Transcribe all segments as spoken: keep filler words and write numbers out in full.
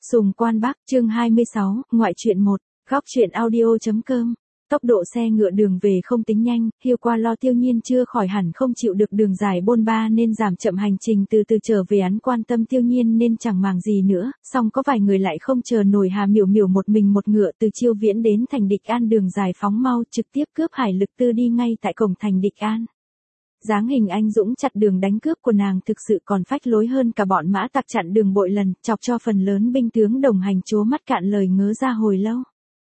Sùng Quan Bắc, chương hai mươi sáu, ngoại truyện một, góc truyện audio.com. Tốc độ xe ngựa đường về không tính nhanh, Hiêu Qua lo Tiêu Nhiên chưa khỏi hẳn không chịu được đường dài bôn ba nên giảm chậm hành trình từ từ trở về, án quan tâm Tiêu Nhiên nên chẳng màng gì nữa, song có vài người lại không chờ nổi. Hà Miểu Miểu một mình một ngựa từ Chiêu Viễn đến thành Địch An, đường dài phóng mau, trực tiếp cướp Hải Lực Tư đi ngay tại cổng thành Địch An. Dáng hình anh dũng chặt đường đánh cướp của nàng thực sự còn phách lối hơn cả bọn mã tặc chặn đường bội lần, chọc cho phần lớn binh tướng đồng hành trố mắt cạn lời ngớ ra hồi lâu.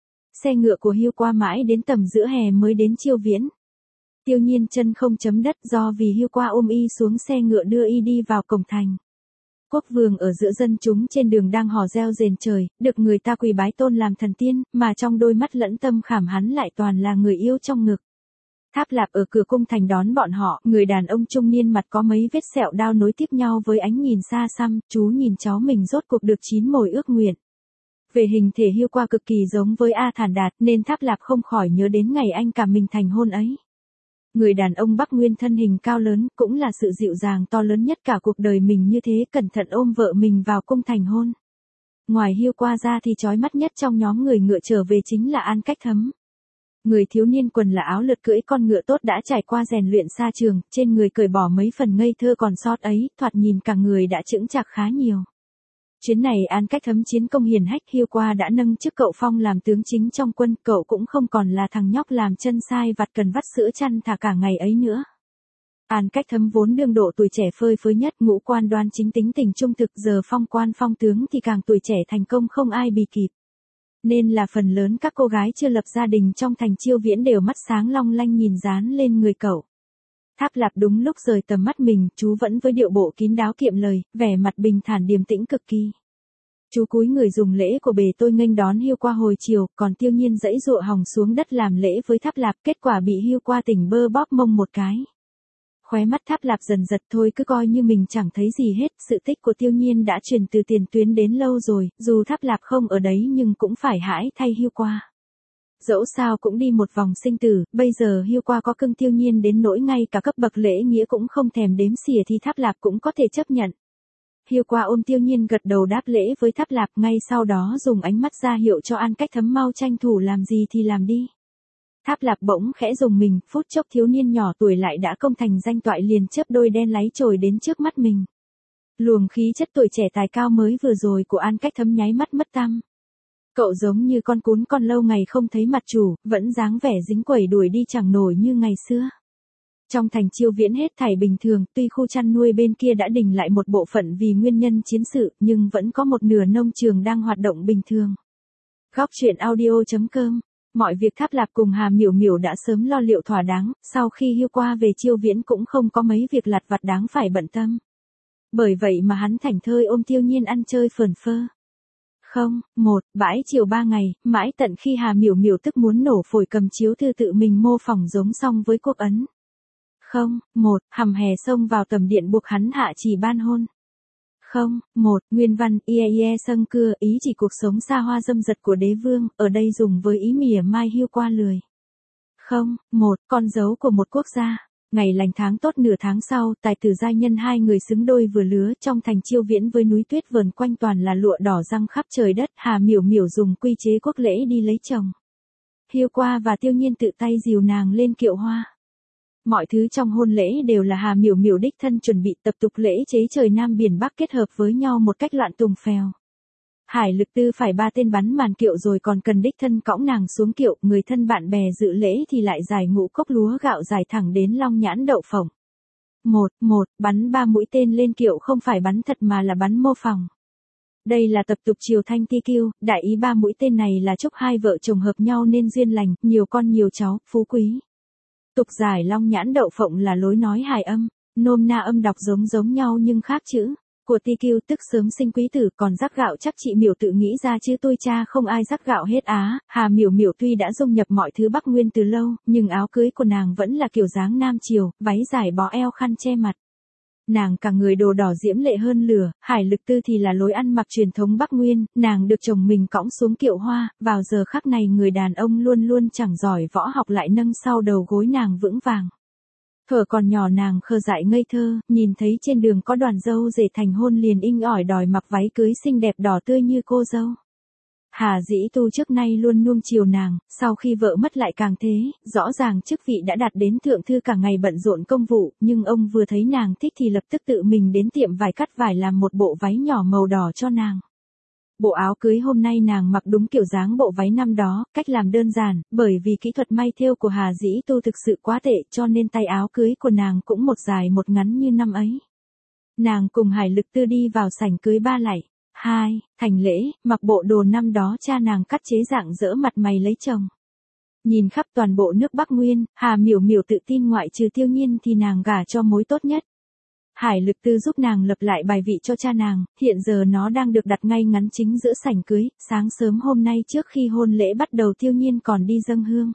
Xe ngựa của Hiêu Qua mãi đến tầm giữa hè mới đến Chiêu Viễn. Tiêu Nhiên chân không chấm đất do vì Hiêu Qua ôm y xuống xe ngựa đưa y đi vào cổng thành. Quốc vương ở giữa dân chúng trên đường đang hò reo rền trời, được người ta quỳ bái tôn làm thần tiên, mà trong đôi mắt lẫn tâm khảm hắn lại toàn là người yêu trong ngực. Tháp Lạp ở cửa cung thành đón bọn họ, người đàn ông trung niên mặt có mấy vết sẹo đao nối tiếp nhau với ánh nhìn xa xăm, chú nhìn cháu mình rốt cuộc được chín mồi ước nguyện. Về hình thể Hiêu Qua cực kỳ giống với A Thản Đạt nên Tháp Lạp không khỏi nhớ đến ngày anh cả mình thành hôn ấy. Người đàn ông Bắc Nguyên thân hình cao lớn, cũng là sự dịu dàng to lớn nhất cả cuộc đời mình, như thế cẩn thận ôm vợ mình vào cung thành hôn. Ngoài Hiêu Qua ra thì chói mắt nhất trong nhóm người ngựa trở về chính là An Cách Thấm. Người thiếu niên quần là áo lượt cưỡi con ngựa tốt đã trải qua rèn luyện xa trường, trên người cởi bỏ mấy phần ngây thơ còn sót ấy, thoạt nhìn cả người đã chững chạc khá nhiều. Chuyến này An Cách Thấm chiến công hiển hách, Hiêu Qua đã nâng chức cậu phong làm tướng chính trong quân, cậu cũng không còn là thằng nhóc làm chân sai vặt cần vắt sữa chăn thả cả ngày ấy nữa. An Cách Thấm vốn đương độ tuổi trẻ phơi phới nhất, ngũ quan đoan chính, tính tình trung thực, giờ phong quan phong tướng thì càng tuổi trẻ thành công không ai bì kịp. Nên là phần lớn các cô gái chưa lập gia đình trong thành Chiêu Viễn đều mắt sáng long lanh nhìn dán lên người cậu. Tháp Lạp đúng lúc rời tầm mắt mình, chú vẫn với điệu bộ kín đáo kiệm lời, vẻ mặt bình thản điềm tĩnh cực kỳ. Chú cúi người dùng lễ của bề tôi nghênh đón Hiêu Qua hồi chiều, còn Tiêu Nhiên dãy dụa hòng xuống đất làm lễ với Tháp Lạp, kết quả bị Hiêu Qua tỉnh bơ bóp mông một cái. Khóe mắt Tháp Lạp dần giật, thôi cứ coi như mình chẳng thấy gì hết, sự tích của Tiêu Nhiên đã truyền từ tiền tuyến đến lâu rồi, dù Tháp Lạp không ở đấy nhưng cũng phải hãi thay Hiêu Qua. Dẫu sao cũng đi một vòng sinh tử, bây giờ Hiêu Qua có cưng Tiêu Nhiên đến nỗi ngay cả cấp bậc lễ nghĩa cũng không thèm đếm xỉa thì Tháp Lạp cũng có thể chấp nhận. Hiêu Qua ôm Tiêu Nhiên gật đầu đáp lễ với Tháp Lạp, ngay sau đó dùng ánh mắt ra hiệu cho An Cách Thấm mau tranh thủ làm gì thì làm đi. Tháp Lạp bỗng khẽ rùng mình, phút chốc thiếu niên nhỏ tuổi lại đã công thành danh toại, liền chớp đôi đen láy trồi đến trước mắt mình. Luồng khí chất tuổi trẻ tài cao mới vừa rồi của An Cách Thấm nháy mắt mất tăm. Cậu giống như con cún con lâu ngày không thấy mặt chủ, vẫn dáng vẻ dính quẩy đuổi đi chẳng nổi như ngày xưa. Trong thành Chiêu Viễn hết thảy bình thường, tuy khu chăn nuôi bên kia đã đình lại một bộ phận vì nguyên nhân chiến sự, nhưng vẫn có một nửa nông trường đang hoạt động bình thường. Góc truyện audio.com. Mọi việc Tháp Lạp cùng Hà Miểu Miểu đã sớm lo liệu thỏa đáng, sau khi Hiêu Qua về Chiêu Viễn cũng không có mấy việc lặt vặt đáng phải bận tâm. Bởi vậy mà hắn thảnh thơi ôm Tiêu Nhiên ăn chơi phờn phơ. Không, một, bãi chiều ba ngày, mãi tận khi Hà Miểu Miểu tức muốn nổ phổi cầm chiếu thư tự mình mô phỏng giống xong với quốc ấn. Không, một, hầm hè xông vào tầm điện buộc hắn hạ chỉ ban hôn. Không, một, nguyên văn, ie ie sâng cưa, ý chỉ cuộc sống xa hoa dâm dật của đế vương, ở đây dùng với ý mỉa mai Hiêu Qua lười. Không, một, con dấu của một quốc gia. Ngày lành tháng tốt nửa tháng sau, tài tử giai nhân hai người xứng đôi vừa lứa trong thành Chiêu Viễn với núi tuyết vờn quanh toàn là lụa đỏ răng khắp trời đất, Hà Miểu Miểu dùng quy chế quốc lễ đi lấy chồng. Hiêu Qua và Tiêu Nhiên tự tay dìu nàng lên kiệu hoa. Mọi thứ trong hôn lễ đều là Hà Miểu Miểu đích thân chuẩn bị, tập tục lễ chế trời Nam Biển Bắc kết hợp với nhau một cách loạn tùng phèo. Hải Lực Tư phải ba tên bắn màn kiệu rồi còn cần đích thân cõng nàng xuống kiệu, người thân bạn bè dự lễ thì lại giải ngũ cốc lúa gạo dài thẳng đến Long Nhãn Đậu Phộng. Một, một, bắn ba mũi tên lên kiệu không phải bắn thật mà là bắn mô phỏng. Đây là tập tục triều Thanh Ti Kiêu, đại ý ba mũi tên này là chúc hai vợ chồng hợp nhau nên duyên lành, nhiều con nhiều cháu, phú quý. Tục giải Long Nhãn Đậu Phộng là lối nói hài âm, nôm na âm đọc giống giống nhau nhưng khác chữ. Của Ti Kiêu tức sớm sinh quý tử, còn rắc gạo chắc chị Miểu tự nghĩ ra chứ tôi cha không ai rắc gạo hết á. Hà Miểu Miểu tuy đã dung nhập mọi thứ Bắc Nguyên từ lâu, nhưng áo cưới của nàng vẫn là kiểu dáng Nam Triều, váy dài bó eo khăn che mặt. Nàng cả người đồ đỏ diễm lệ hơn lửa, Hải Lực Tư thì là lối ăn mặc truyền thống Bắc Nguyên, nàng được chồng mình cõng xuống kiệu hoa, vào giờ khắc này người đàn ông luôn luôn chẳng giỏi võ học lại nâng sau đầu gối nàng vững vàng. Thuở còn nhỏ nàng khờ dại ngây thơ, nhìn thấy trên đường có đoàn dâu rể thành hôn liền inh ỏi đòi mặc váy cưới xinh đẹp đỏ tươi như cô dâu. Hà Dĩ Tu trước nay luôn nuông chiều nàng, sau khi vợ mất lại càng thế, rõ ràng chức vị đã đạt đến thượng thư cả ngày bận rộn công vụ, nhưng ông vừa thấy nàng thích thì lập tức tự mình đến tiệm vải cắt vải làm một bộ váy nhỏ màu đỏ cho nàng. Bộ áo cưới hôm nay nàng mặc đúng kiểu dáng bộ váy năm đó, cách làm đơn giản, bởi vì kỹ thuật may thêu của Hà Dĩ Tu thực sự quá tệ cho nên tay áo cưới của nàng cũng một dài một ngắn như năm ấy. Nàng cùng Hải Lực Tư đi vào sảnh cưới ba lạy. Hai, thành lễ, mặc bộ đồ năm đó cha nàng cắt chế dạng dỡ mặt mày lấy chồng. Nhìn khắp toàn bộ nước Bắc Nguyên, Hà Miểu Miểu tự tin ngoại trừ Tiêu Nhiên thì nàng gả cho mối tốt nhất. Hải Lực Tư giúp nàng lập lại bài vị cho cha nàng, hiện giờ nó đang được đặt ngay ngắn chính giữa sảnh cưới, sáng sớm hôm nay trước khi hôn lễ bắt đầu Tiêu Nhiên còn đi dâng hương.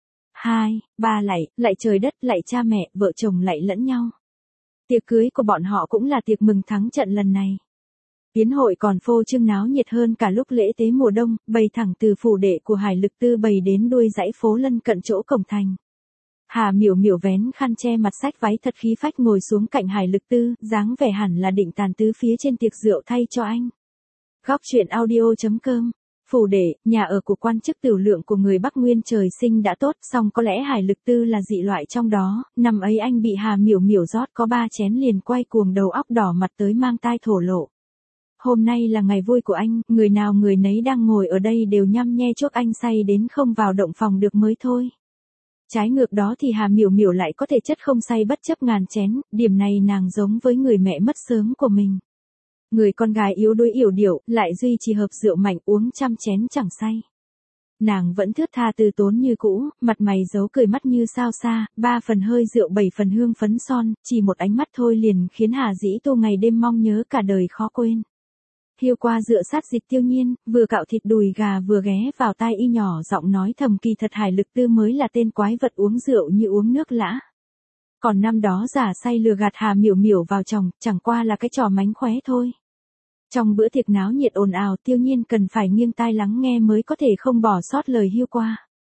Hai, ba lạy, lạy trời đất, lạy cha mẹ, vợ chồng lạy lẫn nhau. Tiệc cưới của bọn họ cũng là tiệc mừng thắng trận lần này. Yến hội còn phô trương náo nhiệt hơn cả lúc lễ tế mùa đông, bày thẳng từ phủ đệ của Hải Lực Tư bày đến đuôi dãy phố lân cận chỗ cổng thành. Hà Miểu Miểu vén khăn che mặt xách váy thật khí phách ngồi xuống cạnh Hải Lực Tư, dáng vẻ hẳn là định tàn tứ phía trên tiệc rượu thay cho anh. Góc truyện audio chấm com. Phủ đệ, nhà ở của quan chức tiểu lượng của người Bắc Nguyên trời sinh đã tốt, song có lẽ Hải Lực Tư là dị loại trong đó, năm ấy anh bị Hà Miểu Miểu rót có ba chén liền quay cuồng đầu óc đỏ mặt tới mang tai thổ lộ. Hôm nay là ngày vui của anh, người nào người nấy đang ngồi ở đây đều nhăm nhe chốt anh say đến không vào động phòng được mới thôi. Trái ngược đó thì Hà Miểu Miểu lại có thể chất không say bất chấp ngàn chén, điểm này nàng giống với người mẹ mất sớm của mình. Người con gái yếu đuối yểu điệu, lại duy trì hợp rượu mạnh uống trăm chén chẳng say. Nàng vẫn thướt tha từ tốn như cũ, mặt mày giấu cười mắt như sao xa, ba phần hơi rượu bảy phần hương phấn son, chỉ một ánh mắt thôi liền khiến Hà Dĩ Tu ngày đêm mong nhớ cả đời khó quên. Hiêu qua dựa sát dịch Tiêu Nhiên, vừa cạo thịt đùi gà vừa ghé vào tai y nhỏ giọng nói thầm kỳ thật Hải Lực Tư mới là tên quái vật uống rượu như uống nước lã. Còn năm đó giả say lừa gạt Hà Miểu Miểu vào chồng, chẳng qua là cái trò mánh khóe thôi. Trong bữa tiệc náo nhiệt ồn ào Tiêu Nhiên cần phải nghiêng tai lắng nghe mới có thể không bỏ sót lời hiêu qua.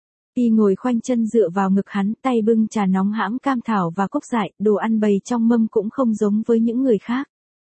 Y ngồi khoanh chân dựa vào ngực hắn, tay bưng trà nóng hãm cam thảo và cốc dại, đồ ăn bày trong mâm cũng không giống với những người khác.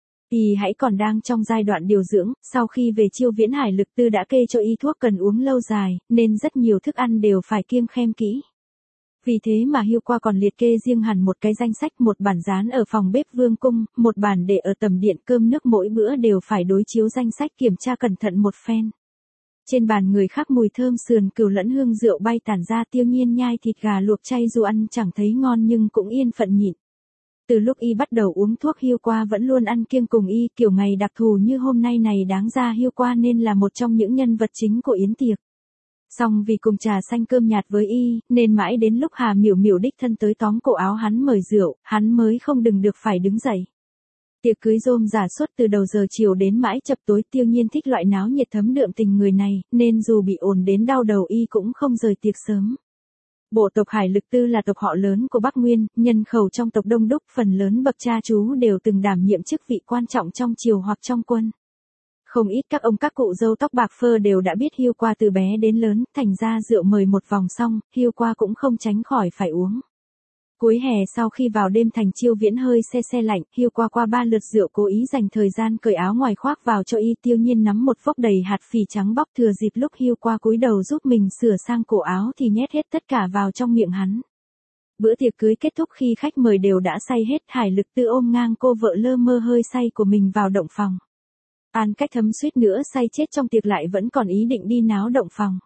Y hãy còn đang trong giai đoạn điều dưỡng, sau khi về Chiêu Viễn Hải Lực Tư đã kê cho y thuốc cần uống lâu dài, nên rất nhiều thức ăn đều phải kiêng khem kỹ. Vì thế mà Hiêu qua còn liệt kê riêng hẳn một cái danh sách, một bản dán ở phòng bếp vương cung, một bản để ở tầm điện, cơm nước mỗi bữa đều phải đối chiếu danh sách kiểm tra cẩn thận một phen. Trên bàn người khác mùi thơm sườn cừu lẫn hương rượu bay tản ra, Tiêu Nhiên nhai thịt gà luộc chay dù ăn chẳng thấy ngon nhưng cũng yên phận nhịn. Từ lúc y bắt đầu uống thuốc Hiêu qua vẫn luôn ăn kiêng cùng y, kiểu ngày đặc thù như hôm nay này đáng ra Hiêu qua nên là một trong những nhân vật chính của yến tiệc. Song vì cùng trà xanh cơm nhạt với y, nên mãi đến lúc Hà Miểu Miểu đích thân tới tóm cổ áo hắn mời rượu, hắn mới không đừng được phải đứng dậy. Tiệc cưới rôm rả suốt từ đầu giờ chiều đến mãi chập tối, Tiêu Nhiên thích loại náo nhiệt thấm đượm tình người này, nên dù bị ồn đến đau đầu y cũng không rời tiệc sớm. Bộ tộc Hải Lực Tư là tộc họ lớn của Bắc Nguyên, nhân khẩu trong tộc đông đúc, phần lớn bậc cha chú đều từng đảm nhiệm chức vị quan trọng trong triều hoặc trong quân. Không ít các ông các cụ râu tóc bạc phơ đều đã biết Hiêu qua từ bé đến lớn, thành ra rượu mời một vòng xong, Hiêu qua cũng không tránh khỏi phải uống. Cuối hè sau khi vào đêm thành Chiêu Viễn hơi se se lạnh, Hiêu qua qua ba lượt rượu cố ý dành thời gian cởi áo ngoài khoác vào cho y. Tiêu Nhiên nắm một vốc đầy hạt phỉ trắng bóc, thừa dịp lúc Hiêu qua cúi đầu giúp mình sửa sang cổ áo thì nhét hết tất cả vào trong miệng hắn. Bữa tiệc cưới kết thúc khi khách mời đều đã say hết, Hải Lực Tư ôm ngang cô vợ lơ mơ hơi say của mình vào động phòng. An Cách Thấm suýt nữa say chết trong tiệc lại vẫn còn ý định đi náo động phòng.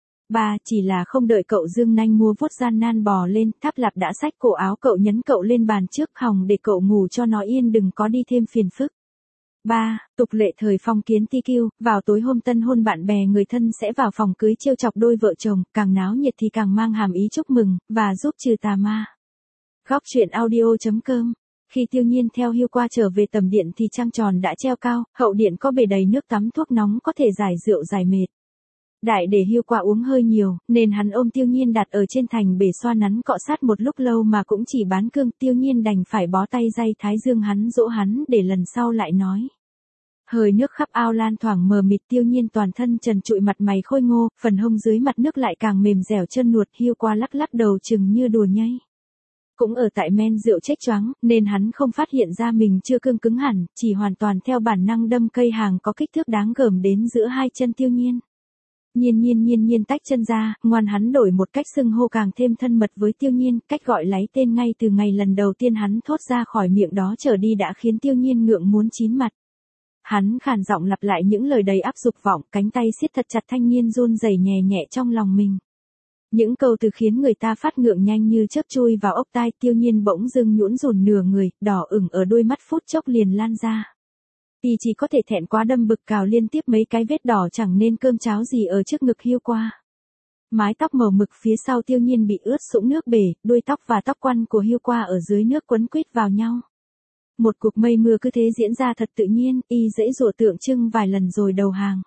Ba, chỉ là không đợi cậu dương nanh mua vuốt gian nan bò lên, Tháp Lạp đã xách cổ áo cậu nhấn cậu lên bàn trước hòng để cậu ngủ cho nó yên đừng có đi thêm phiền phức. Ba, tục lệ thời phong kiến ti kiu, vào tối hôm tân hôn bạn bè người thân sẽ vào phòng cưới trêu chọc đôi vợ chồng, càng náo nhiệt thì càng mang hàm ý chúc mừng, và giúp trừ tà ma. Góc truyện audio chấm com. Khi Tiêu Nhiên theo Hiêu qua trở về tầm điện thì trăng tròn đã treo cao, hậu điện có bể đầy nước tắm thuốc nóng có thể giải rượu giải mệt. Đại để Hiêu qua uống hơi nhiều, nên hắn ôm Tiêu Nhiên đặt ở trên thành bể xoa nắn cọ sát một lúc lâu mà cũng chỉ bán cương. Tiêu Nhiên đành phải bó tay day thái dương hắn dỗ hắn để lần sau lại nói. Hơi nước khắp ao lan thoảng mờ mịt, Tiêu Nhiên toàn thân trần trụi mặt mày khôi ngô, phần hông dưới mặt nước lại càng mềm dẻo chân nuột. Hiêu qua lắc lắc đầu chừng như đùa nhây. Cũng ở tại men rượu chết choáng, nên hắn không phát hiện ra mình chưa cương cứng hẳn, chỉ hoàn toàn theo bản năng đâm cây hàng có kích thước đáng gờm đến giữa hai chân Tiêu Nhiên. Nhiên nhiên nhiên nhiên tách chân ra, ngoan hắn đổi một cách xưng hô càng thêm thân mật với Tiêu Nhiên, cách gọi lấy tên ngay từ ngày lần đầu tiên hắn thốt ra khỏi miệng đó trở đi đã khiến Tiêu Nhiên ngượng muốn chín mặt. Hắn khàn giọng lặp lại những lời đầy áp dục vọng, cánh tay siết thật chặt thanh niên run rẩy nhẹ nhẹ trong lòng mình. Những câu từ khiến người ta phát ngượng nhanh như chớp chui vào ốc tai. Tiêu Nhiên bỗng dưng nhũn rùn nửa người, đỏ ửng ở đôi mắt phút chốc liền lan ra. Y chỉ có thể thẹn quá đâm bực cào liên tiếp mấy cái vết đỏ chẳng nên cơm cháo gì ở trước ngực Hiêu Qua. Mái tóc màu mực phía sau Tiêu Nhiên bị ướt sũng nước bể, đuôi tóc và tóc quăn của Hiêu Qua ở dưới nước quấn quýt vào nhau. Một cuộc mây mưa cứ thế diễn ra thật tự nhiên, y dễ dụa tượng trưng vài lần rồi đầu hàng.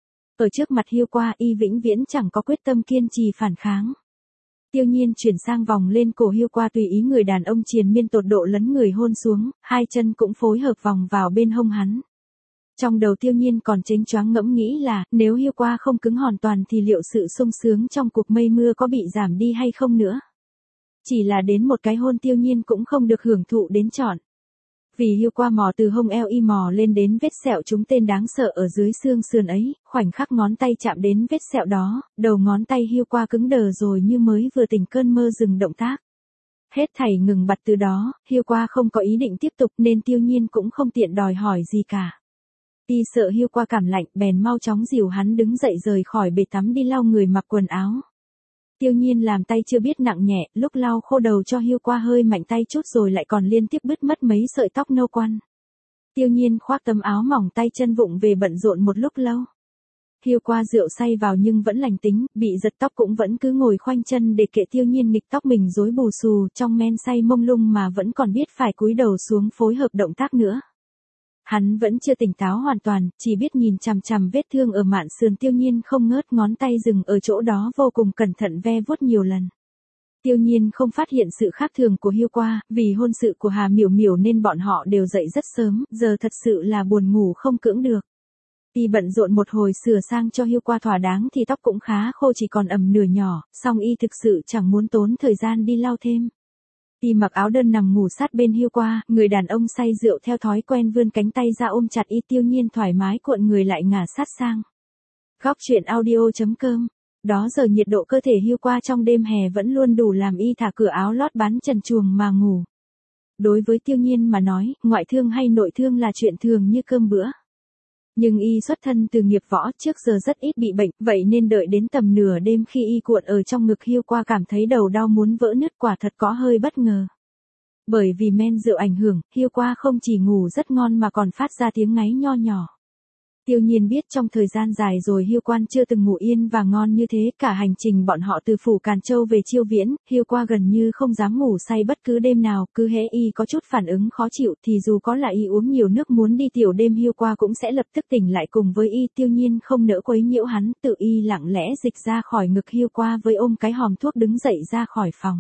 Ở trước mặt Hiêu Qua y vĩnh viễn chẳng có quyết tâm kiên trì phản kháng. Tiêu Nhiên chuyển sang vòng lên cổ Hiêu Qua tùy ý người đàn ông triền miên tột độ lấn người hôn xuống, hai chân cũng phối hợp vòng vào bên hông hắn. Trong đầu Tiêu Nhiên còn chênh choáng ngẫm nghĩ là, nếu Hiêu Qua không cứng hoàn toàn thì liệu sự sung sướng trong cuộc mây mưa có bị giảm đi hay không nữa. Chỉ là đến một cái hôn Tiêu Nhiên cũng không được hưởng thụ đến trọn. Vì Hiêu Qua mò từ hông eo y mò lên đến vết sẹo trúng tên đáng sợ ở dưới xương sườn ấy, khoảnh khắc ngón tay chạm đến vết sẹo đó, đầu ngón tay Hiêu Qua cứng đờ rồi như mới vừa tỉnh cơn mơ dừng động tác. Hết thảy ngừng bặt từ đó, Hiêu Qua không có ý định tiếp tục nên Tiêu Nhiên cũng không tiện đòi hỏi gì cả. Y sợ Hiêu Qua cảm lạnh bèn mau chóng dìu hắn đứng dậy rời khỏi bể tắm đi lau người mặc quần áo. Tiêu Nhiên làm tay chưa biết nặng nhẹ, lúc lau khô đầu cho Hiêu Qua hơi mạnh tay chút rồi lại còn liên tiếp bứt mất mấy sợi tóc nâu quăn. Tiêu Nhiên khoác tấm áo mỏng tay chân vụng về bận rộn một lúc lâu. Hiêu Qua rượu say vào nhưng vẫn lành tính, bị giật tóc cũng vẫn cứ ngồi khoanh chân để kệ Tiêu Nhiên nghịch tóc mình rối bù xù trong men say mông lung mà vẫn còn biết phải cúi đầu xuống phối hợp động tác nữa. Hắn vẫn chưa tỉnh táo hoàn toàn, chỉ biết nhìn chằm chằm vết thương ở mạn sườn Tiêu Nhiên không ngớt, ngón tay dừng ở chỗ đó vô cùng cẩn thận ve vuốt nhiều lần. Tiêu Nhiên không phát hiện sự khác thường của Hiêu Qua, vì hôn sự của Hà Miểu Miểu nên bọn họ đều dậy rất sớm, giờ thật sự là buồn ngủ không cưỡng được. Y bận rộn một hồi sửa sang cho Hiêu Qua thỏa đáng thì tóc cũng khá khô chỉ còn ẩm nửa nhỏ, song y thực sự chẳng muốn tốn thời gian đi lau thêm. Y mặc áo đơn nằm ngủ sát bên Hiêu Qua, người đàn ông say rượu theo thói quen vươn cánh tay ra ôm chặt y. Tiêu Nhiên thoải mái cuộn người lại ngả sát sang. Góc truyện audio chấm com. Đó giờ nhiệt độ cơ thể Hiêu Qua trong đêm hè vẫn luôn đủ làm y thả cửa áo lót bán trần truồng mà ngủ. Đối với Tiêu Nhiên mà nói, ngoại thương hay nội thương là chuyện thường như cơm bữa. Nhưng y xuất thân từ nghiệp võ trước giờ rất ít bị bệnh, vậy nên đợi đến tầm nửa đêm khi y cuộn ở trong ngực Hiêu Qua cảm thấy đầu đau muốn vỡ nứt quả thật có hơi bất ngờ. Bởi vì men rượu ảnh hưởng, Hiêu Qua không chỉ ngủ rất ngon mà còn phát ra tiếng ngáy nho nhỏ. Tiêu Nhiên biết trong thời gian dài rồi Hiêu Quan chưa từng ngủ yên và ngon như thế, cả hành trình bọn họ từ phủ Càn Châu về Chiêu Viễn, Hiêu Qua gần như không dám ngủ say bất cứ đêm nào, cứ hễ y có chút phản ứng khó chịu thì dù có là y uống nhiều nước muốn đi tiểu đêm Hiêu Qua cũng sẽ lập tức tỉnh lại cùng với y. Tiêu Nhiên không nỡ quấy nhiễu hắn, tự y lặng lẽ dịch ra khỏi ngực Hiêu Qua với ôm cái hòm thuốc đứng dậy ra khỏi phòng.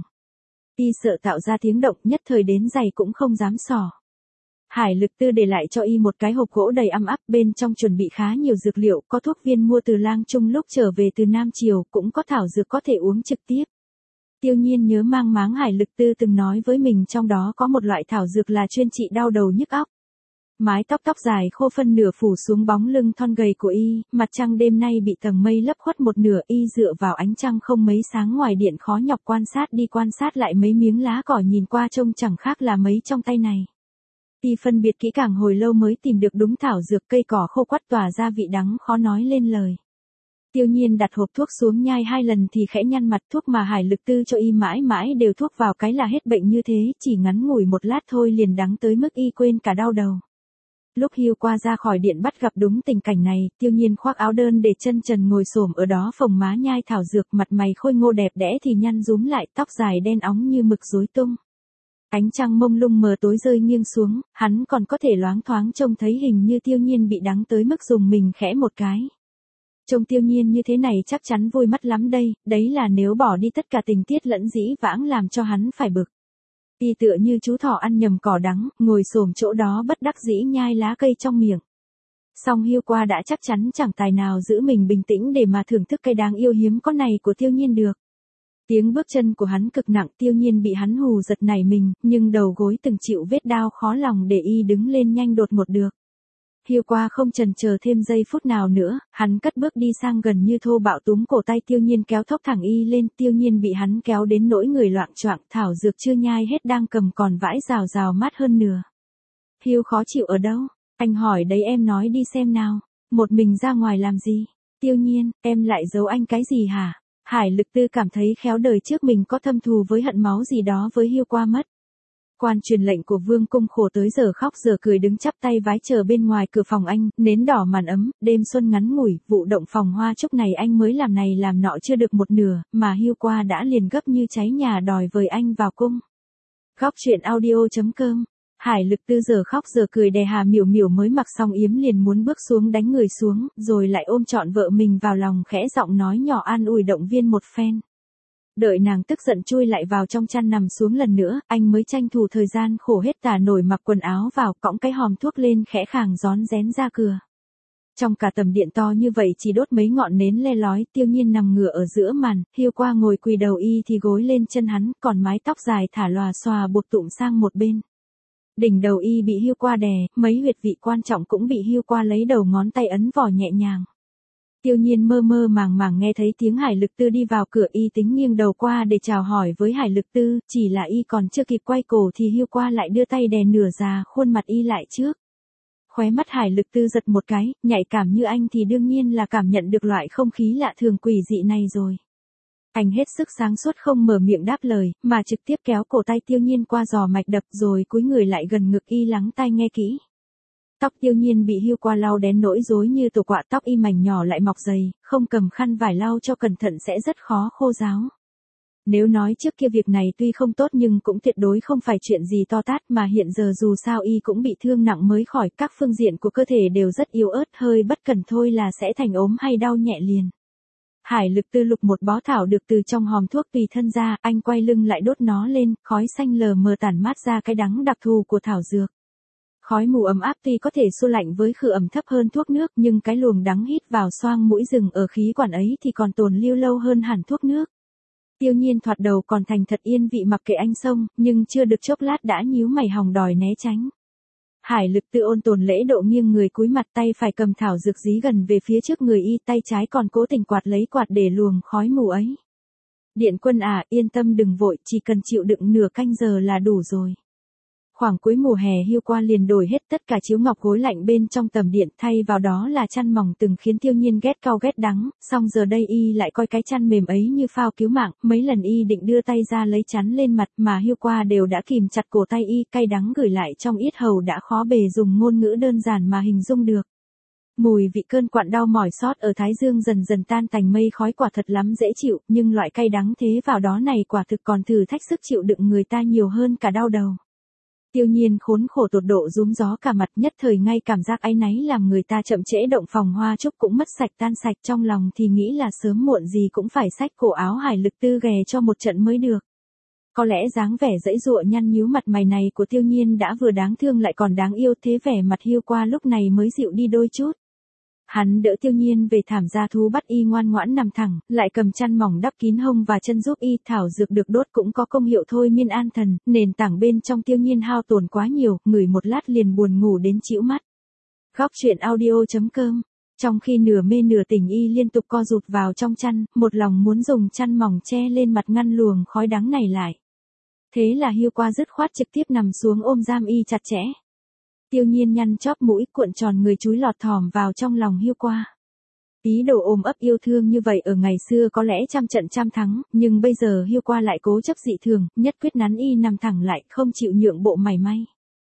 Y sợ tạo ra tiếng động, nhất thời đến giày cũng không dám xỏ. Hải Lực Tư để lại cho y một cái hộp gỗ đầy âm áp, bên trong chuẩn bị khá nhiều dược liệu, có thuốc viên mua từ Lang Trung lúc trở về từ Nam Triều, cũng có thảo dược có thể uống trực tiếp. Tiêu Nhiên nhớ mang máng Hải Lực Tư từng nói với mình trong đó có một loại thảo dược là chuyên trị đau đầu nhức óc. Mái tóc tóc dài khô phân nửa phủ xuống bóng lưng thon gầy của y, mặt trăng đêm nay bị tầng mây lấp khuất một nửa, y dựa vào ánh trăng không mấy sáng ngoài điện khó nhọc quan sát đi quan sát lại mấy miếng lá cỏ nhìn qua trông chẳng khác là mấy trong tay này. Y phân biệt kỹ càng hồi lâu mới tìm được đúng thảo dược, cây cỏ khô quắt tỏa ra vị đắng khó nói lên lời. Tiêu Nhiên đặt hộp thuốc xuống nhai hai lần thì khẽ nhăn mặt, thuốc mà Hải Lực Tư cho y mãi mãi đều thuốc vào cái là hết bệnh như thế, chỉ ngắn ngủi một lát thôi liền đắng tới mức y quên cả đau đầu. Lúc Hiêu Qua ra khỏi điện bắt gặp đúng tình cảnh này, Tiêu Nhiên khoác áo đơn để chân trần ngồi xổm ở đó phồng má nhai thảo dược, mặt mày khôi ngô đẹp đẽ thì nhăn rúm lại, tóc dài đen óng như mực rối tung. Ánh trăng mông lung mờ tối rơi nghiêng xuống, hắn còn có thể loáng thoáng trông thấy hình như Tiêu Nhiên bị đắng tới mức dùng mình khẽ một cái. Trông Tiêu Nhiên như thế này chắc chắn vui mắt lắm đây, đấy là nếu bỏ đi tất cả tình tiết lẫn dĩ vãng làm cho hắn phải bực. Y tựa như chú thỏ ăn nhầm cỏ đắng, ngồi xổm chỗ đó bất đắc dĩ nhai lá cây trong miệng. Song Hiêu Qua đã chắc chắn chẳng tài nào giữ mình bình tĩnh để mà thưởng thức cây đáng yêu hiếm có này của Tiêu Nhiên được. Tiếng bước chân của hắn cực nặng, Tiêu Nhiên bị hắn hù giật nảy mình, nhưng đầu gối từng chịu vết đau khó lòng để y đứng lên nhanh đột ngột được. Hiu qua không chần chờ thêm giây phút nào nữa, hắn cất bước đi sang gần như thô bạo túm cổ tay Tiêu Nhiên kéo thốc thẳng y lên. Tiêu Nhiên bị hắn kéo đến nỗi người loạng choạng, thảo dược chưa nhai hết đang cầm còn vãi rào rào mát hơn nửa. Hiu khó chịu ở đâu? Anh hỏi đấy, em nói đi xem nào. Một mình ra ngoài làm gì? Tiêu Nhiên, em lại giấu anh cái gì hả? Hải Lực Tư cảm thấy khéo đời trước mình có thâm thù với hận máu gì đó với Hiu qua mất. Quan truyền lệnh của vương cung khổ tới giờ khóc giờ cười đứng chắp tay vái chờ bên ngoài cửa phòng anh, nến đỏ màn ấm, đêm xuân ngắn ngủi, vụ động phòng hoa chúc này anh mới làm này làm nọ chưa được một nửa, mà Hiu qua đã liền gấp như cháy nhà đòi vời anh vào cung. Góc truyện audio chấm com. Hải Lực Tư giờ khóc giờ cười đè Hà Miểu Miểu mới mặc xong yếm liền muốn bước xuống đánh người xuống, rồi lại ôm trọn vợ mình vào lòng khẽ giọng nói nhỏ an ủi động viên một phen. Đợi nàng tức giận chui lại vào trong chăn nằm xuống lần nữa, anh mới tranh thủ thời gian khổ hết tả nổi mặc quần áo vào, cõng cái hòm thuốc lên khẽ khàng rón rén ra cửa. Trong cả tầm điện to như vậy chỉ đốt mấy ngọn nến le lói, Tiêu Nhiên nằm ngửa ở giữa màn, Hiu qua ngồi quỳ đầu y thì gối lên chân hắn, còn mái tóc dài thả lòa xòa buộc tụm sang một bên. Đỉnh đầu y bị Hiu qua đè, mấy huyệt vị quan trọng cũng bị Hiu qua lấy đầu ngón tay ấn vò nhẹ nhàng. Tiêu Nhiên mơ mơ màng màng nghe thấy tiếng Hải Lực Tư đi vào cửa, y tính nghiêng đầu qua để chào hỏi với Hải Lực Tư, chỉ là y còn chưa kịp quay cổ thì Hiu qua lại đưa tay đè nửa già khuôn mặt y lại trước. Khóe mắt Hải Lực Tư giật một cái, nhạy cảm như anh thì đương nhiên là cảm nhận được loại không khí lạ thường quỷ dị này rồi. Anh hết sức sáng suốt không mở miệng đáp lời, mà trực tiếp kéo cổ tay Tiêu Nhiên qua giò mạch đập rồi cúi người lại gần ngực y lắng tai nghe kỹ. Tóc Tiêu Nhiên bị Hiu qua lau đến nỗi rối như tổ quạ, tóc y mảnh nhỏ lại mọc dày, không cầm khăn vải lau cho cẩn thận sẽ rất khó khô ráo. Nếu nói trước kia việc này tuy không tốt nhưng cũng tuyệt đối không phải chuyện gì to tát, mà hiện giờ dù sao y cũng bị thương nặng mới khỏi, các phương diện của cơ thể đều rất yếu ớt, hơi bất cẩn thôi là sẽ thành ốm hay đau nhẹ liền. Hải Lực Tư lục một bó thảo được từ trong hòm thuốc tùy thân ra, anh quay lưng lại đốt nó lên, khói xanh lờ mờ tản mát ra cái đắng đặc thù của thảo dược. Khói mù ấm áp tuy có thể xua lạnh với khử ẩm thấp hơn thuốc nước, nhưng cái luồng đắng hít vào xoang mũi rừng ở khí quản ấy thì còn tồn lưu lâu hơn hẳn thuốc nước. Tiêu Nhiên thoạt đầu còn thành thật yên vị mặc kệ anh xông, nhưng chưa được chốc lát đã nhíu mày hòng đòi né tránh. Hải Lực Tư ôn tồn lễ độ nghiêng người cúi mặt, tay phải cầm thảo dược dí gần về phía trước người y, tay trái còn cố tình quạt lấy quạt để luồng khói mù ấy. Điện quân à, yên tâm đừng vội, chỉ cần chịu đựng nửa canh giờ là đủ rồi. Khoảng cuối mùa hè Hiu qua liền đổi hết tất cả chiếu ngọc gối lạnh bên trong tầm điện, thay vào đó là chăn mỏng từng khiến Tiêu Nhiên ghét cau ghét đắng, song giờ đây y lại coi cái chăn mềm ấy như phao cứu mạng, mấy lần y định đưa tay ra lấy chắn lên mặt mà Hiu qua đều đã kìm chặt cổ tay y, cay đắng gửi lại trong yết hầu đã khó bề dùng ngôn ngữ đơn giản mà hình dung được. Mùi vị cơn quặn đau mỏi xót ở thái dương dần dần tan thành mây khói, quả thật lắm dễ chịu, nhưng loại cay đắng thế vào đó này quả thực còn thử thách sức chịu đựng người ta nhiều hơn cả đau đầu. Tiêu Nhiên khốn khổ tột độ rúm gió cả mặt, nhất thời ngay cảm giác áy náy làm người ta chậm trễ động phòng hoa chúc cũng mất sạch tan sạch, trong lòng thì nghĩ là sớm muộn gì cũng phải xách cổ áo Hải Lực Tư ghè cho một trận mới được. Có lẽ dáng vẻ dãy dụa nhăn nhíu mặt mày này của Tiêu Nhiên đã vừa đáng thương lại còn đáng yêu, thế vẻ mặt Hiu qua lúc này mới dịu đi đôi chút. Hắn đỡ Tiêu Nhiên về thảm gia thú, bắt y ngoan ngoãn nằm thẳng, lại cầm chăn mỏng đắp kín hông và chân giúp y. Thảo dược được đốt cũng có công hiệu thôi miên an thần, nền tảng bên trong Tiêu Nhiên hao tổn quá nhiều, ngửi một lát liền buồn ngủ đến chĩu mắt. Góc truyện audio chấm com. Trong khi nửa mê nửa tỉnh y liên tục co rụt vào trong chăn, một lòng muốn dùng chăn mỏng che lên mặt ngăn luồng khói đắng này lại. Thế là Hiu qua dứt khoát trực tiếp nằm xuống ôm giam y chặt chẽ. Tiêu Nhiên nhăn chóp mũi, cuộn tròn người chúi lọt thỏm vào trong lòng Hiu qua. Ý đồ ôm ấp yêu thương như vậy ở ngày xưa có lẽ trăm trận trăm thắng, nhưng bây giờ Hiu qua lại cố chấp dị thường, nhất quyết nắn y nằm thẳng lại, không chịu nhượng bộ mảy may.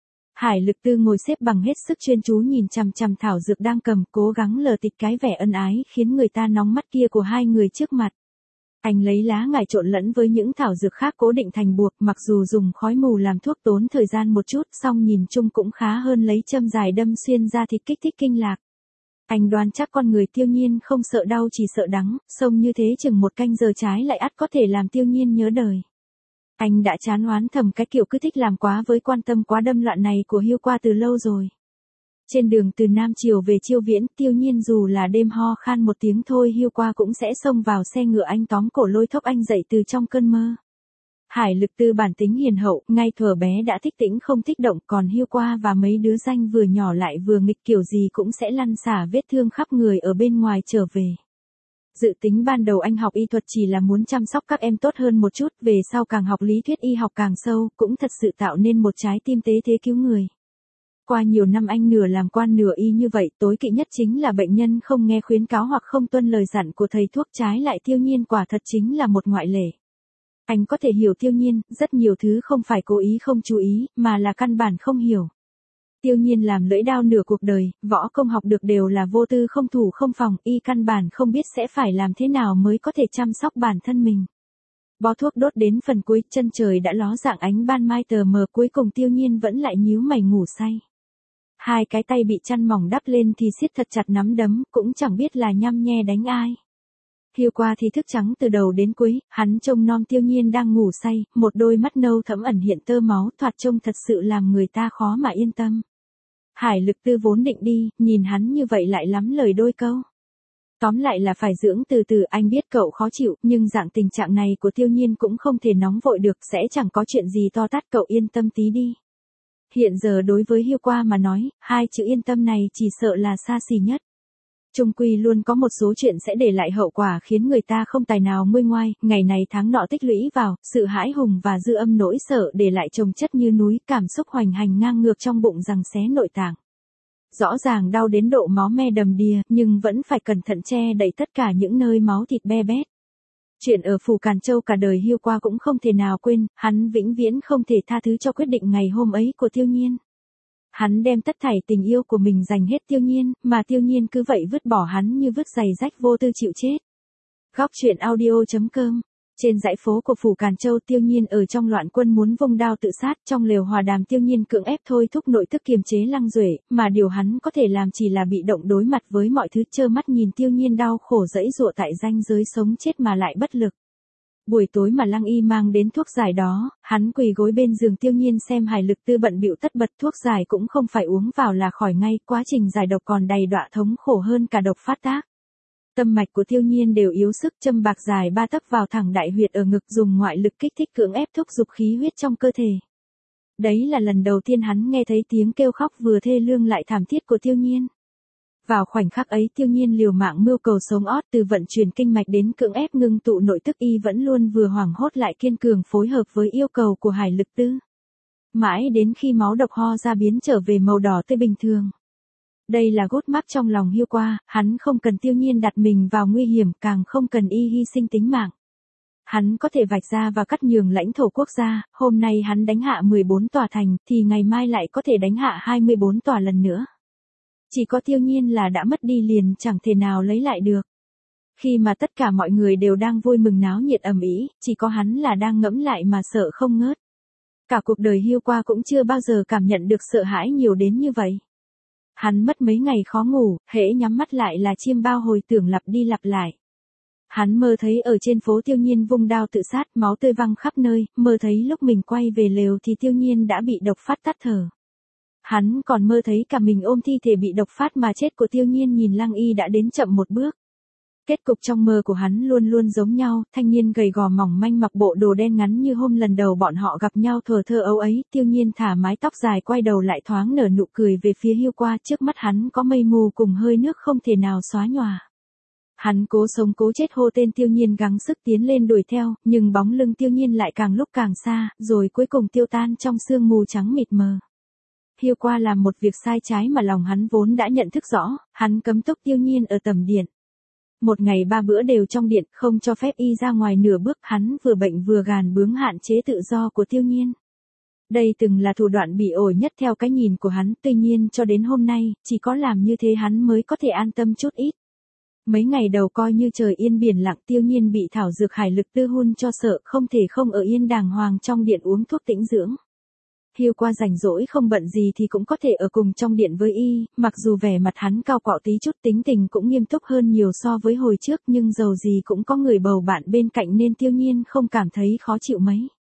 Hải Lực Tư ngồi xếp bằng hết sức chuyên chú nhìn chằm chằm thảo dược đang cầm, cố gắng lờ tịch cái vẻ ân ái khiến người ta nóng mắt kia của hai người trước mặt. Anh lấy lá ngải trộn lẫn với những thảo dược khác cố định thành buộc, mặc dù dùng khói mù làm thuốc tốn thời gian một chút, song nhìn chung cũng khá hơn lấy châm dài đâm xuyên ra thịt kích thích kinh lạc. Anh đoán chắc con người Tiêu Nhiên không sợ đau chỉ sợ đắng, xông như thế chừng một canh giờ trái lại ắt có thể làm Tiêu Nhiên nhớ đời. Anh đã chán oán thầm cái kiểu cứ thích làm quá với quan tâm quá đâm loạn này của Hiu qua từ lâu rồi. Trên đường từ Nam Triều về Chiêu Viễn, Tiêu Nhiên dù là đêm ho khan một tiếng thôi hiu qua cũng sẽ xông vào xe ngựa anh tóm cổ lôi thốc anh dậy từ trong cơn mơ. Hải Lực Tư bản tính hiền hậu, ngay thuở bé đã thích tĩnh không thích động, còn hiu qua và mấy đứa danh vừa nhỏ lại vừa nghịch kiểu gì cũng sẽ lăn xả vết thương khắp người ở bên ngoài trở về. Dự tính ban đầu anh học y thuật chỉ là muốn chăm sóc các em tốt hơn một chút, về sau càng học lý thuyết y học càng sâu, cũng thật sự tạo nên một trái tim tế thế cứu người. Qua nhiều năm anh nửa làm quan nửa y như vậy, tối kỵ nhất chính là bệnh nhân không nghe khuyến cáo hoặc không tuân lời dặn của thầy thuốc, trái lại Tiêu Nhiên quả thật chính là một ngoại lệ. Anh có thể hiểu Tiêu Nhiên, rất nhiều thứ không phải cố ý không chú ý, mà là căn bản không hiểu. Tiêu Nhiên làm lưỡi đao nửa cuộc đời, võ công học được đều là vô tư không thủ không phòng, y căn bản không biết sẽ phải làm thế nào mới có thể chăm sóc bản thân mình. Bó thuốc đốt đến phần cuối, chân trời đã ló dạng ánh ban mai tờ mờ, cuối cùng Tiêu Nhiên vẫn lại nhíu mày ngủ say. Hai cái tay bị chăn mỏng đắp lên thì siết thật chặt nắm đấm, cũng chẳng biết là nhăm nhe đánh ai. Hiu qua thì thức trắng từ đầu đến cuối, hắn trông nom Tiêu Nhiên đang ngủ say, một đôi mắt nâu thẫm ẩn hiện tơ máu, thoạt trông thật sự làm người ta khó mà yên tâm. Hải Lực Tư vốn định đi, nhìn hắn như vậy lại lắm lời đôi câu. Tóm lại là phải dưỡng từ từ, anh biết cậu khó chịu, nhưng dạng tình trạng này của Tiêu Nhiên cũng không thể nóng vội được, sẽ chẳng có chuyện gì to tát, cậu yên tâm tí đi. Hiện giờ đối với Hiu qua mà nói, hai chữ yên tâm này chỉ sợ là xa xỉ nhất. Chung quy luôn có một số chuyện sẽ để lại hậu quả khiến người ta không tài nào nguôi ngoai, ngày này tháng nọ tích lũy vào, sự hãi hùng và dư âm nỗi sợ để lại chồng chất như núi, cảm xúc hoành hành ngang ngược trong bụng giằng xé nội tạng. Rõ ràng đau đến độ máu me đầm đìa, nhưng vẫn phải cẩn thận che đậy tất cả những nơi máu thịt be bét. Chuyện ở Phủ Càn Châu cả đời Hiu qua cũng không thể nào quên, hắn vĩnh viễn không thể tha thứ cho quyết định ngày hôm ấy của Tiêu Nhiên. Hắn đem tất thảy tình yêu của mình dành hết Tiêu Nhiên, mà Tiêu Nhiên cứ vậy vứt bỏ hắn như vứt giày rách vô tư chịu chết. Góc truyện audio chấm com. Trên dãy phố của Phủ Càn Châu, Tiêu Nhiên ở trong loạn quân muốn vung đao tự sát, trong lều hòa đàm Tiêu Nhiên cưỡng ép thôi thúc nội tức kiềm chế Lăng Duệ, mà điều hắn có thể làm chỉ là bị động đối mặt với mọi thứ, trơ mắt nhìn Tiêu Nhiên đau khổ dẫy dụa tại ranh giới sống chết mà lại bất lực. Buổi tối mà Lăng Y mang đến thuốc giải đó, hắn quỳ gối bên giường Tiêu Nhiên xem Hải Lực Tư bận bịu tất bật, thuốc giải cũng không phải uống vào là khỏi ngay, quá trình giải độc còn đầy đọa thống khổ hơn cả độc phát tác. Tâm mạch của Tiêu Nhiên đều yếu sức, châm bạc dài ba tấc vào thẳng đại huyệt ở ngực, dùng ngoại lực kích thích cưỡng ép thúc giục khí huyết trong cơ thể. Đấy là lần đầu tiên hắn nghe thấy tiếng kêu khóc vừa thê lương lại thảm thiết của Tiêu Nhiên. Vào khoảnh khắc ấy Tiêu Nhiên liều mạng mưu cầu sống ót, từ vận chuyển kinh mạch đến cưỡng ép ngưng tụ nội tức, y vẫn luôn vừa hoảng hốt lại kiên cường phối hợp với yêu cầu của Hải Lực Tư. Mãi đến khi máu độc ho ra biến trở về màu đỏ tươi bình thường. Đây là gút mắc trong lòng Hiu qua, hắn không cần Tiêu Nhiên đặt mình vào nguy hiểm, càng không cần y hy sinh tính mạng. Hắn có thể vạch ra và cắt nhường lãnh thổ quốc gia, hôm nay hắn đánh hạ mười bốn tòa thành, thì ngày mai lại có thể đánh hạ hai mươi bốn tòa lần nữa. Chỉ có Tiêu Nhiên là đã mất đi liền chẳng thể nào lấy lại được. Khi mà tất cả mọi người đều đang vui mừng náo nhiệt ầm ĩ, chỉ có hắn là đang ngẫm lại mà sợ không ngớt. Cả cuộc đời Hiu qua cũng chưa bao giờ cảm nhận được sợ hãi nhiều đến như vậy. Hắn mất mấy ngày khó ngủ, hễ nhắm mắt lại là chiêm bao hồi tưởng lặp đi lặp lại. Hắn mơ thấy ở trên phố Tiêu Nhiên vung đao tự sát, máu tươi văng khắp nơi, mơ thấy lúc mình quay về lều thì Tiêu Nhiên đã bị độc phát tắt thở. Hắn còn mơ thấy cả mình ôm thi thể bị độc phát mà chết của Tiêu Nhiên, nhìn Lăng Y đã đến chậm một bước. Kết cục trong mơ của hắn luôn luôn giống nhau, thanh niên gầy gò mỏng manh mặc bộ đồ đen ngắn như hôm lần đầu bọn họ gặp nhau thuở thơ ấu ấy, Tiêu Nhiên thả mái tóc dài quay đầu lại thoáng nở nụ cười về phía Hiu qua, trước mắt hắn có mây mù cùng hơi nước không thể nào xóa nhòa. Hắn cố sống cố chết hô tên Tiêu Nhiên gắng sức tiến lên đuổi theo, nhưng bóng lưng Tiêu Nhiên lại càng lúc càng xa, rồi cuối cùng tiêu tan trong sương mù trắng mịt mờ. Hiu qua làm một việc sai trái mà lòng hắn vốn đã nhận thức rõ, hắn cấm túc Tiêu Nhiên ở tầm điện. Một ngày ba bữa đều trong điện, không cho phép y ra ngoài nửa bước, hắn vừa bệnh vừa gàn bướng hạn chế tự do của Tiêu Nhiên. Đây từng là thủ đoạn bị ổi nhất theo cái nhìn của hắn, tuy nhiên cho đến hôm nay, chỉ có làm như thế hắn mới có thể an tâm chút ít. Mấy ngày đầu coi như trời yên biển lặng, Tiêu Nhiên bị thảo dược Hải Lực Tư hun cho sợ, không thể không ở yên đàng hoàng trong điện uống thuốc tĩnh dưỡng. Hiu qua rảnh rỗi không bận gì thì cũng có thể ở cùng trong điện với y, mặc dù vẻ mặt hắn cao quạo tí chút, tính tình cũng nghiêm túc hơn nhiều so với hồi trước, nhưng dầu gì cũng có người bầu bạn bên cạnh nên Tiêu Nhiên không cảm thấy khó chịu mấy.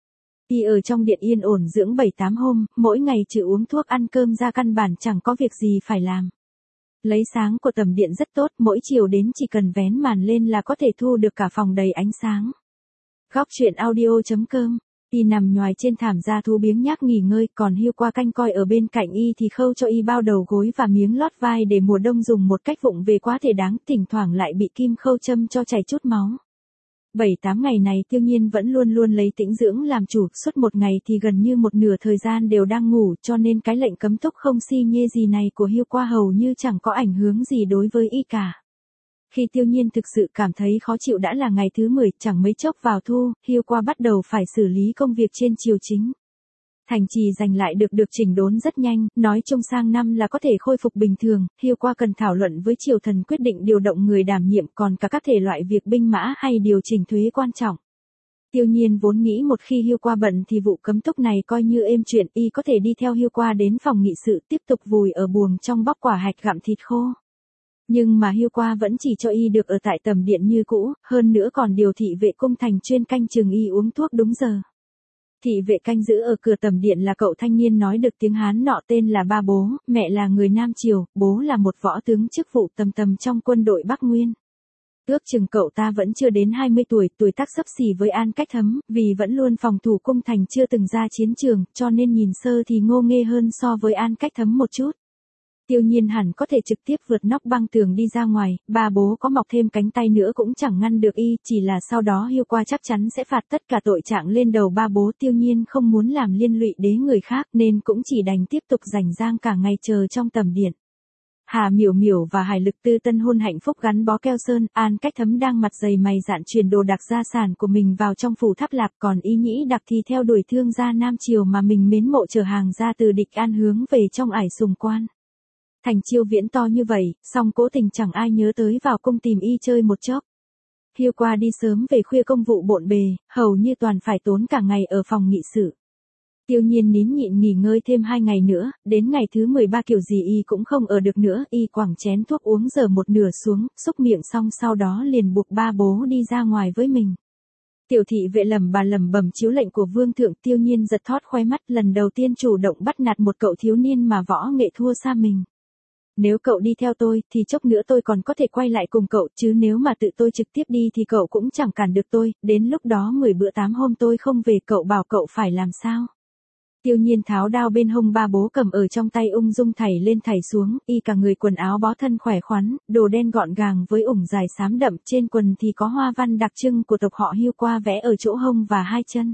Y ở trong điện yên ổn dưỡng bảy tám hôm, mỗi ngày trừ uống thuốc ăn cơm ra căn bản chẳng có việc gì phải làm. Lấy sáng của tầm điện rất tốt, mỗi chiều đến chỉ cần vén màn lên là có thể thu được cả phòng đầy ánh sáng. Góc truyện audio chấm com. Y nằm nhoài trên thảm da thú biếng nhác nghỉ ngơi, còn Hưu Qua canh coi ở bên cạnh Y thì khâu cho Y bao đầu gối và miếng lót vai để mùa đông dùng một cách vụng về quá thể đáng, thỉnh thoảng lại bị kim khâu châm cho chảy chút máu. Bảy tám ngày này Tiêu Nhiên vẫn luôn luôn lấy tĩnh dưỡng làm chủ, suốt một ngày thì gần như một nửa thời gian đều đang ngủ, cho nên cái lệnh cấm túc không si nhê gì này của Hưu Qua hầu như chẳng có ảnh hưởng gì đối với Y cả. Khi Tiêu Nhiên thực sự cảm thấy khó chịu đã là ngày thứ mười, chẳng mấy chốc vào thu, Hưu Qua bắt đầu phải xử lý công việc trên triều chính. Thành trì giành lại được được chỉnh đốn rất nhanh, nói chung sang năm là có thể khôi phục bình thường, Hưu Qua cần thảo luận với triều thần quyết định điều động người đảm nhiệm, còn cả các thể loại việc binh mã hay điều chỉnh thuế quan trọng. Tiêu Nhiên vốn nghĩ một khi Hưu Qua bận thì vụ cấm túc này coi như êm chuyện, Y có thể đi theo Hưu Qua đến phòng nghị sự tiếp tục vùi ở buồng trong bóc quả hạch gặm thịt khô. Nhưng mà Hưu Qua vẫn chỉ cho Y được ở tại tầm điện như cũ, hơn nữa còn điều thị vệ cung thành chuyên canh chừng Y uống thuốc đúng giờ. Thị vệ canh giữ ở cửa tầm điện là cậu thanh niên nói được tiếng Hán nọ, tên là Ba Bố, mẹ là người Nam Triều, bố là một võ tướng chức vụ tầm tầm trong quân đội Bắc Nguyên. Ước chừng cậu ta vẫn chưa đến hai mươi tuổi, tuổi tác xấp xỉ với An Cách Thấm, vì vẫn luôn phòng thủ cung thành chưa từng ra chiến trường, cho nên nhìn sơ thì ngô nghê hơn so với An Cách Thấm một chút. Tiêu Nhiên hẳn có thể trực tiếp vượt nóc băng tường đi ra ngoài, Ba Bố có mọc thêm cánh tay nữa cũng chẳng ngăn được Y, chỉ là sau đó Hưu Qua chắc chắn sẽ phạt tất cả tội trạng lên đầu Ba Bố. Tiêu Nhiên không muốn làm liên lụy đến người khác nên cũng chỉ đành tiếp tục rảnh rang cả ngày chờ trong tầm điện. Hà Miểu Miểu và Hải Lực Tư tân hôn hạnh phúc gắn bó keo sơn, An Cách Thấm đang mặt dày mày dạn truyền đồ đạc gia sản của mình vào trong phủ Tháp Lạp, còn Y Nhĩ Đặc thì theo đuổi thương gia Nam Triều mà mình mến mộ chở hàng ra từ Địch An hướng về trong ải Sùng Quan. Thành Chiêu Viễn to như vậy, song cố tình chẳng ai nhớ tới vào cung tìm Y chơi một chốc. Hưu Qua đi sớm về khuya công vụ bộn bề, hầu như toàn phải tốn cả ngày ở phòng nghị sự. Tiêu Nhiên nín nhịn nghỉ ngơi thêm hai ngày nữa, đến ngày thứ mười ba kiểu gì Y cũng không ở được nữa, Y quẳng chén thuốc uống giờ một nửa xuống, xúc miệng xong sau đó liền buộc Ba Bố đi ra ngoài với mình. Tiểu thị vệ lẩm bà lẩm bẩm chiếu lệnh của vương thượng. Tiêu Nhiên giật thót khoe mắt, lần đầu tiên chủ động bắt nạt một cậu thiếu niên mà võ nghệ thua xa mình. Nếu cậu đi theo tôi, thì chốc nữa tôi còn có thể quay lại cùng cậu, chứ nếu mà tự tôi trực tiếp đi thì cậu cũng chẳng cản được tôi, đến lúc đó mười bữa tám hôm tôi không về cậu bảo cậu phải làm sao. Tiêu Nhiên tháo đao bên hông Ba Bố cầm ở trong tay ung dung thảy lên thảy xuống, Y cả người quần áo bó thân khỏe khoắn, đồ đen gọn gàng với ủng dài xám đậm, trên quần thì có hoa văn đặc trưng của tộc họ Hưu Qua vẽ ở chỗ hông và hai chân.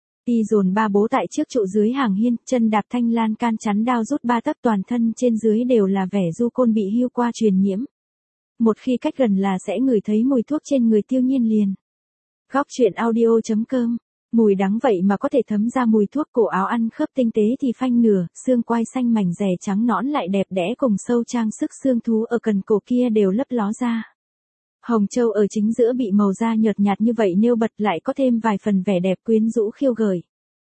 Y dồn Ba Bố tại trước trụ dưới hàng hiên, chân đạp thanh lan can chắn đao rút ba tấc, toàn thân trên dưới đều là vẻ du côn bị Hưu Qua truyền nhiễm. Một khi cách gần là sẽ ngửi thấy mùi thuốc trên người Tiêu Nhiên liền. Góc truyện audio chấm com. Mùi đắng vậy mà có thể thấm ra mùi thuốc, cổ áo ăn khớp tinh tế thì phanh nửa, xương quai xanh mảnh rẻ trắng nõn lại đẹp đẽ cùng sâu trang sức xương thú ở cần cổ kia đều lấp ló ra. Hồng châu ở chính giữa bị màu da nhợt nhạt như vậy nêu bật lại có thêm vài phần vẻ đẹp quyến rũ khiêu gợi.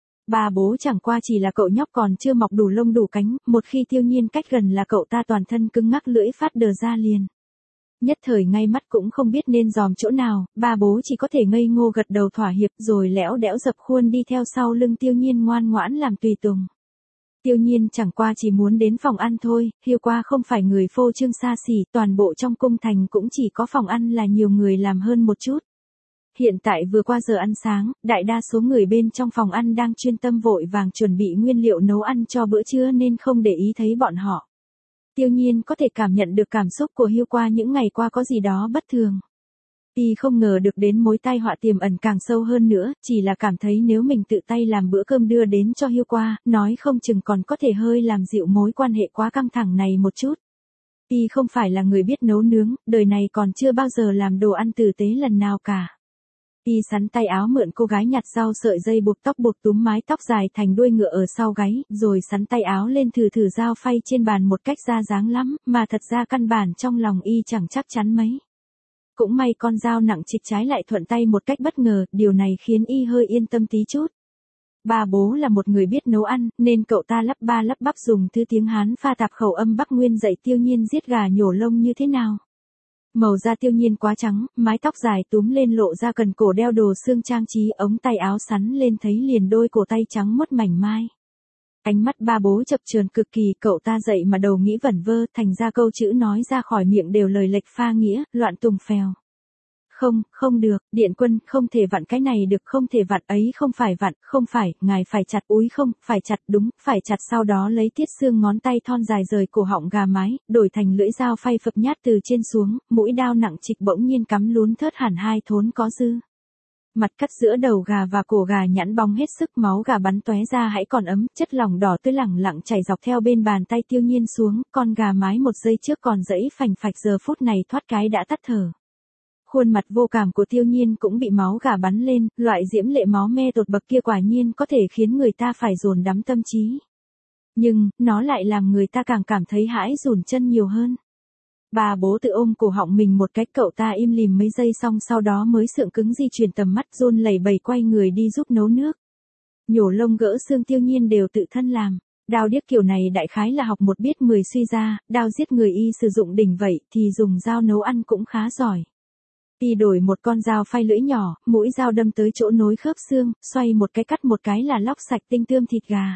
Ba Bố chẳng qua chỉ là cậu nhóc còn chưa mọc đủ lông đủ cánh, một khi Tiêu Nhiên cách gần là cậu ta toàn thân cứng ngắc, lưỡi phát đờ ra liền. Nhất thời ngay mắt cũng không biết nên dòm chỗ nào, Ba Bố chỉ có thể ngây ngô gật đầu thỏa hiệp rồi lẽo đẽo dập khuôn đi theo sau lưng Tiêu Nhiên ngoan ngoãn làm tùy tùng. Tiêu Nhiên chẳng qua chỉ muốn đến phòng ăn thôi, Hưu Qua không phải người phô trương xa xỉ, toàn bộ trong cung thành cũng chỉ có phòng ăn là nhiều người làm hơn một chút. Hiện tại vừa qua giờ ăn sáng, đại đa số người bên trong phòng ăn đang chuyên tâm vội vàng chuẩn bị nguyên liệu nấu ăn cho bữa trưa nên không để ý thấy bọn họ. Tiêu Nhiên có thể cảm nhận được cảm xúc của Hưu Qua những ngày qua có gì đó bất thường. Y không ngờ được đến mối tai họa tiềm ẩn càng sâu hơn nữa, chỉ là cảm thấy nếu mình tự tay làm bữa cơm đưa đến cho Hưu Qua, nói không chừng còn có thể hơi làm dịu mối quan hệ quá căng thẳng này một chút. Y không phải là người biết nấu nướng, đời này còn chưa bao giờ làm đồ ăn tử tế lần nào cả. Y sắn tay áo mượn cô gái nhặt rau sợi dây buộc tóc, buộc túm mái tóc dài thành đuôi ngựa ở sau gáy, rồi sắn tay áo lên thử thử dao phay trên bàn một cách ra dáng lắm, mà thật ra căn bản trong lòng Y chẳng chắc chắn mấy. Cũng may con dao nặng trịch trái lại thuận tay một cách bất ngờ, điều này khiến Y hơi yên tâm tí chút. Ba Bố là một người biết nấu ăn, nên cậu ta lắp ba lắp bắp dùng thứ tiếng Hán pha tạp khẩu âm Bắc Nguyên dạy Tiêu Nhiên giết gà nhổ lông như thế nào. Màu da Tiêu Nhiên quá trắng, mái tóc dài túm lên lộ ra cần cổ đeo đồ xương trang trí, ống tay áo sắn lên thấy liền đôi cổ tay trắng muốt mảnh mai. Ánh mắt ba bố chập chờn cực kỳ, cậu ta dậy mà đầu nghĩ vẩn vơ, thành ra câu chữ nói ra khỏi miệng đều lời lệch pha nghĩa, loạn tùng phèo. Không, không được, điện quân, không thể vặn cái này được, không thể vặn ấy, không phải vặn, không phải, ngài phải chặt, úi không, phải chặt, đúng, phải chặt, sau đó lấy tiết xương ngón tay thon dài rời cổ họng gà mái, đổi thành lưỡi dao phay phập nhát từ trên xuống, mũi đao nặng trịch bỗng nhiên cắm lún thớt hẳn hai thốn có dư. Mặt cắt giữa đầu gà và cổ gà nhẵn bóng hết sức, máu gà bắn tóe ra hãy còn ấm, chất lỏng đỏ tươi lẳng lặng chảy dọc theo bên bàn tay Tiêu Nhiên xuống, con gà mái một giây trước còn dẫy phành phạch giờ phút này thoát cái đã tắt thở. Khuôn mặt vô cảm của Tiêu Nhiên cũng bị máu gà bắn lên, loại diễm lệ máu me tột bậc kia quả nhiên có thể khiến người ta phải dồn đắm tâm trí. Nhưng, nó lại làm người ta càng cảm thấy hãi rùn chân nhiều hơn. Bà bố tự ôm cổ họng mình một cách, cậu ta im lìm mấy giây xong sau đó mới sượng cứng di chuyển tầm mắt, run lẩy bẩy quay người đi giúp nấu nước. Nhổ lông gỡ xương Tiêu Nhiên đều tự thân làm. Đao điếc kiểu này đại khái là học một biết mười suy ra, đao giết người y sử dụng đỉnh vậy thì dùng dao nấu ăn cũng khá giỏi. Y đổi một con dao phay lưỡi nhỏ, mũi dao đâm tới chỗ nối khớp xương, xoay một cái cắt một cái là lóc sạch tinh tươm thịt gà.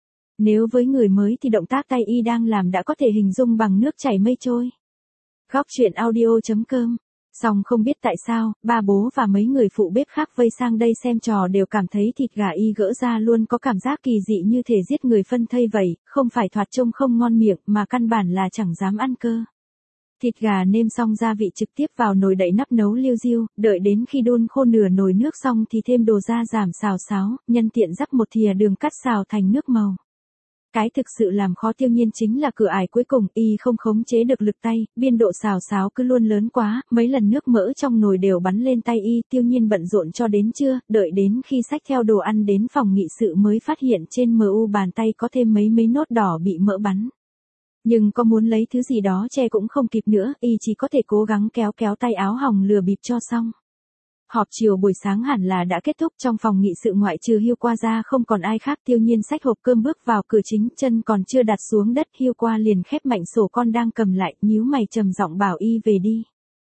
Nếu với người mới thì động tác tay y đang làm đã có thể hình dung bằng nước chảy mây trôi. Góc truyện audio chấm com. Song không biết tại sao, ba bố và mấy người phụ bếp khác vây sang đây xem trò đều cảm thấy thịt gà y gỡ ra luôn có cảm giác kỳ dị như thể giết người phân thây vậy, không phải thoạt trông không ngon miệng mà căn bản là chẳng dám ăn cơ. Thịt gà nêm xong gia vị trực tiếp vào nồi đậy nắp nấu liu riu, đợi đến khi đun khô nửa nồi nước xong thì thêm đồ gia giảm xào xáo, nhân tiện rắc một thìa đường cắt xào thành nước màu. Cái thực sự làm khó Tiêu Nhiên chính là cửa ải cuối cùng, y không khống chế được lực tay, biên độ xào xáo cứ luôn lớn quá, mấy lần nước mỡ trong nồi đều bắn lên tay y. Tiêu Nhiên bận rộn cho đến trưa, đợi đến khi xách theo đồ ăn đến phòng nghị sự mới phát hiện trên em u bàn tay có thêm mấy mấy nốt đỏ bị mỡ bắn. Nhưng có muốn lấy thứ gì đó che cũng không kịp nữa, y chỉ có thể cố gắng kéo kéo tay áo hồng lừa bịp cho xong. Họp chiều buổi sáng hẳn là đã kết thúc, trong phòng nghị sự ngoại trừ Hiêu Qua ra không còn ai khác. Tiêu Nhiên xách hộp cơm bước vào cửa chính, chân còn chưa đặt xuống đất, Hiêu Qua liền khép mạnh sổ con đang cầm lại, nhíu mày trầm giọng bảo y về đi.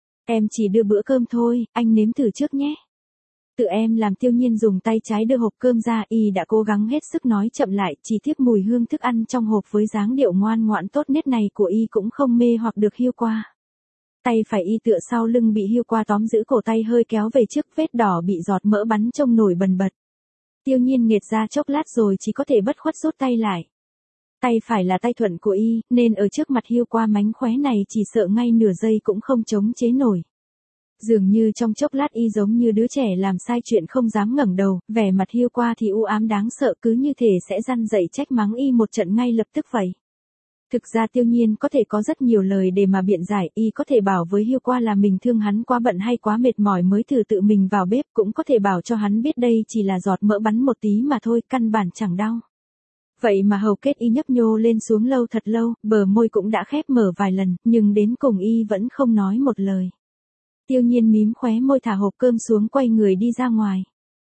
Em chỉ đưa bữa cơm thôi, anh nếm thử trước nhé. Tự em làm. Tiêu Nhiên dùng tay trái đưa hộp cơm ra, y đã cố gắng hết sức nói chậm lại, chỉ tiếc mùi hương thức ăn trong hộp với dáng điệu ngoan ngoãn tốt nét này của y cũng không mê hoặc được Hiêu Qua. Tay phải y tựa sau lưng bị Hiêu Qua tóm giữ cổ tay hơi kéo về trước, vết đỏ bị giọt mỡ bắn trông nổi bần bật. Tiêu Nhiên nghệt ra chốc lát rồi chỉ có thể bất khuất rút tay lại. Tay phải là tay thuận của y, nên ở trước mặt Hiêu Qua mánh khóe này chỉ sợ ngay nửa giây cũng không chống chế nổi. Dường như trong chốc lát y giống như đứa trẻ làm sai chuyện không dám ngẩng đầu, vẻ mặt Hiêu Qua thì u ám đáng sợ, cứ như thể sẽ răn dậy trách mắng y một trận ngay lập tức vậy. Thực ra Tiêu Nhiên có thể có rất nhiều lời để mà biện giải, y có thể bảo với Hiêu Qua là mình thương hắn quá bận hay quá mệt mỏi mới thử tự mình vào bếp, cũng có thể bảo cho hắn biết đây chỉ là giọt mỡ bắn một tí mà thôi, căn bản chẳng đau. Vậy mà hầu kết y nhấp nhô lên xuống lâu thật lâu, bờ môi cũng đã khép mở vài lần, nhưng đến cùng y vẫn không nói một lời. Tiêu Nhiên mím khóe môi thả hộp cơm xuống quay người đi ra ngoài.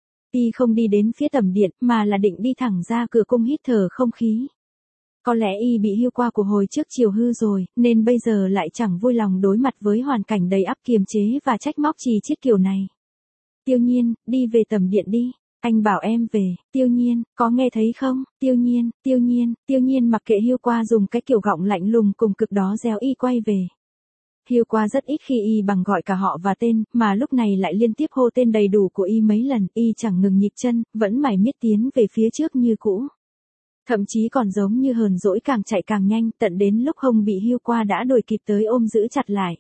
Y không đi đến phía tầm điện mà là định đi thẳng ra cửa cung hít thở không khí. Có lẽ y bị Hiêu Qua của hồi trước chiều hư rồi, nên bây giờ lại chẳng vui lòng đối mặt với hoàn cảnh đầy ắp kiềm chế và trách móc chì chiết kiểu này. Tiêu Nhiên, đi về tầm điện đi. Anh bảo em về. Tiêu Nhiên, có nghe thấy không? Tiêu Nhiên, Tiêu Nhiên, Tiêu Nhiên mặc kệ Hiêu Qua dùng cái kiểu gọng lạnh lùng cùng cực đó réo y quay về. Hiêu Qua rất ít khi y bằng gọi cả họ và tên, mà lúc này lại liên tiếp hô tên đầy đủ của y mấy lần, y chẳng ngừng nhịp chân, vẫn mải miết tiến về phía trước như cũ. Thậm chí còn giống như hờn dỗi càng chạy càng nhanh, tận đến lúc hông bị Hiêu Qua đã đuổi kịp tới ôm giữ chặt lại.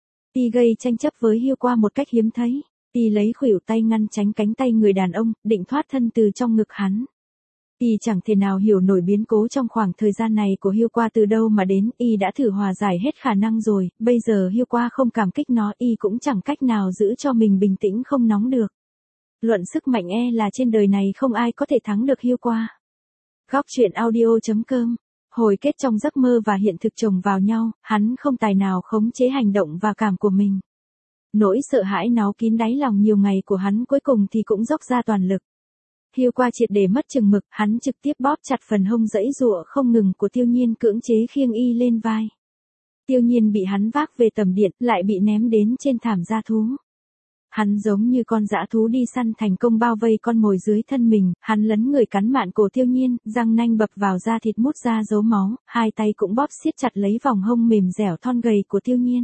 Y gây tranh chấp với Hiêu Qua một cách hiếm thấy, y lấy khuỷu tay ngăn tránh cánh tay người đàn ông, định thoát thân từ trong ngực hắn. Y chẳng thể nào hiểu nổi biến cố trong khoảng thời gian này của Hiêu Qua từ đâu mà đến, y đã thử hòa giải hết khả năng rồi, bây giờ Hiêu Qua không cảm kích nó, y cũng chẳng cách nào giữ cho mình bình tĩnh không nóng được. Luận sức mạnh e là trên đời này không ai có thể thắng được Hiêu Qua. Góc truyện audio chấm com. Hồi kết trong giấc mơ và hiện thực chồng vào nhau, hắn không tài nào khống chế hành động và cảm của mình. Nỗi sợ hãi náu kín đáy lòng nhiều ngày của hắn cuối cùng thì cũng dốc ra toàn lực. Hiêu Qua triệt để mất chừng mực, hắn trực tiếp bóp chặt phần hông giãy giụa không ngừng của Tiêu Nhiên, cưỡng chế khiêng y lên vai. Tiêu Nhiên bị hắn vác về tầm điện, lại bị ném đến trên thảm gia thú. Hắn giống như con dã thú đi săn thành công bao vây con mồi dưới thân mình, hắn lấn người cắn mạn cổ Tiêu Nhiên, răng nanh bập vào da thịt mút ra dấu máu, hai tay cũng bóp siết chặt lấy vòng hông mềm dẻo thon gầy của Tiêu Nhiên.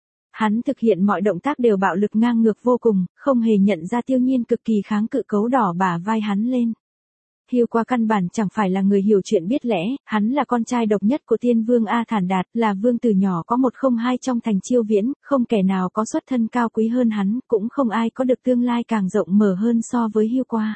Hắn thực hiện mọi động tác đều bạo lực ngang ngược vô cùng, không hề nhận ra Tiêu Nhiên cực kỳ kháng cự, cấu đỏ bả vai hắn lên. Hưu Qua căn bản chẳng phải là người hiểu chuyện biết lẽ, hắn là con trai độc nhất của Tiên Vương A Thản Đạt, là vương từ nhỏ có một không hai trong thành Chiêu Viễn, không kẻ nào có xuất thân cao quý hơn hắn, cũng không ai có được tương lai càng rộng mở hơn so với Hưu Qua.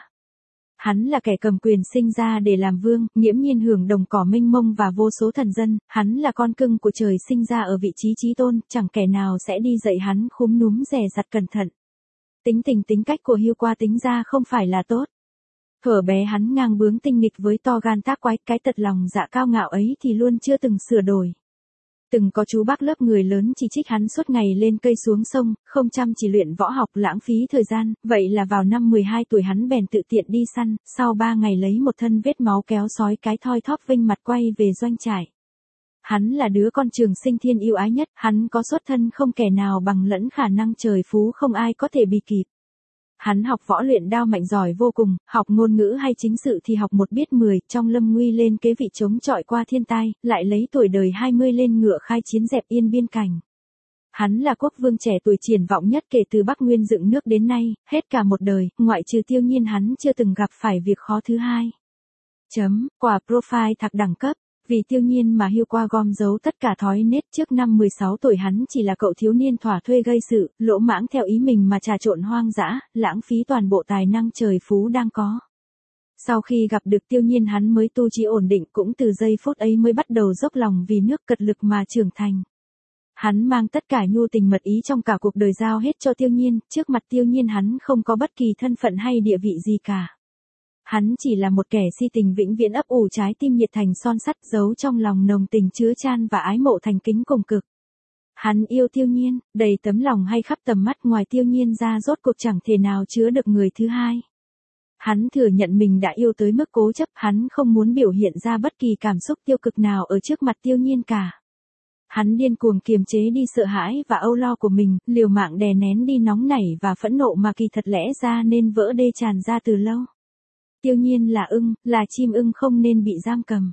Hắn là kẻ cầm quyền sinh ra để làm vương, nghiễm nhiên hưởng đồng cỏ mênh mông và vô số thần dân, hắn là con cưng của trời sinh ra ở vị trí chí tôn, chẳng kẻ nào sẽ đi dạy hắn khúm núm dè dặt cẩn thận. Tính tình tính cách của Hưu Qua tính ra không phải là tốt. Thuở bé hắn ngang bướng tinh nghịch với to gan tác quái, cái tật lòng dạ cao ngạo ấy thì luôn chưa từng sửa đổi. Từng có chú bác lớp người lớn chỉ trích hắn suốt ngày lên cây xuống sông, không chăm chỉ luyện võ học, lãng phí thời gian, vậy là vào năm mười hai tuổi hắn bèn tự tiện đi săn, sau ba ngày lấy một thân vết máu kéo sói cái thoi thóp vinh mặt quay về doanh trại. Hắn là đứa con trường sinh thiên yêu ái nhất, hắn có xuất thân không kẻ nào bằng, lẫn khả năng trời phú không ai có thể bì kịp. Hắn học võ luyện đao mạnh giỏi vô cùng, học ngôn ngữ hay chính sự thì học một biết mười, trong lâm nguy lên kế vị chống chọi qua thiên tai, lại lấy tuổi đời hai mươi lên ngựa khai chiến dẹp yên biên cảnh. Hắn là quốc vương trẻ tuổi triển vọng nhất kể từ Bắc Nguyên dựng nước đến nay, hết cả một đời, ngoại trừ Tiêu Nhiên hắn chưa từng gặp phải việc khó thứ hai. Chấm, quả profile thạc đẳng cấp. Vì Tiêu Nhiên mà Hưu Qua gom giấu tất cả thói nết, trước năm mười sáu tuổi hắn chỉ là cậu thiếu niên thỏa thuê gây sự, lỗ mãng theo ý mình mà trà trộn hoang dã, lãng phí toàn bộ tài năng trời phú đang có. Sau khi gặp được Tiêu Nhiên hắn mới tu trí ổn định, cũng từ giây phút ấy mới bắt đầu dốc lòng vì nước cật lực mà trưởng thành. Hắn mang tất cả nhu tình mật ý trong cả cuộc đời giao hết cho Tiêu Nhiên, trước mặt Tiêu Nhiên hắn không có bất kỳ thân phận hay địa vị gì cả. Hắn chỉ là một kẻ si tình vĩnh viễn ấp ủ trái tim nhiệt thành son sắt, giấu trong lòng nồng tình chứa chan và ái mộ thành kính cùng cực. Hắn yêu Tiêu Nhiên, đầy tấm lòng hay khắp tầm mắt, ngoài Tiêu Nhiên ra rốt cuộc chẳng thể nào chứa được người thứ hai. Hắn thừa nhận mình đã yêu tới mức cố chấp, hắn không muốn biểu hiện ra bất kỳ cảm xúc tiêu cực nào ở trước mặt Tiêu Nhiên cả. Hắn điên cuồng kiềm chế đi sợ hãi và âu lo của mình, liều mạng đè nén đi nóng nảy và phẫn nộ mà kỳ thật lẽ ra nên vỡ đê tràn ra từ lâu. Tiêu Nhiên là ưng, là chim ưng không nên bị giam cầm.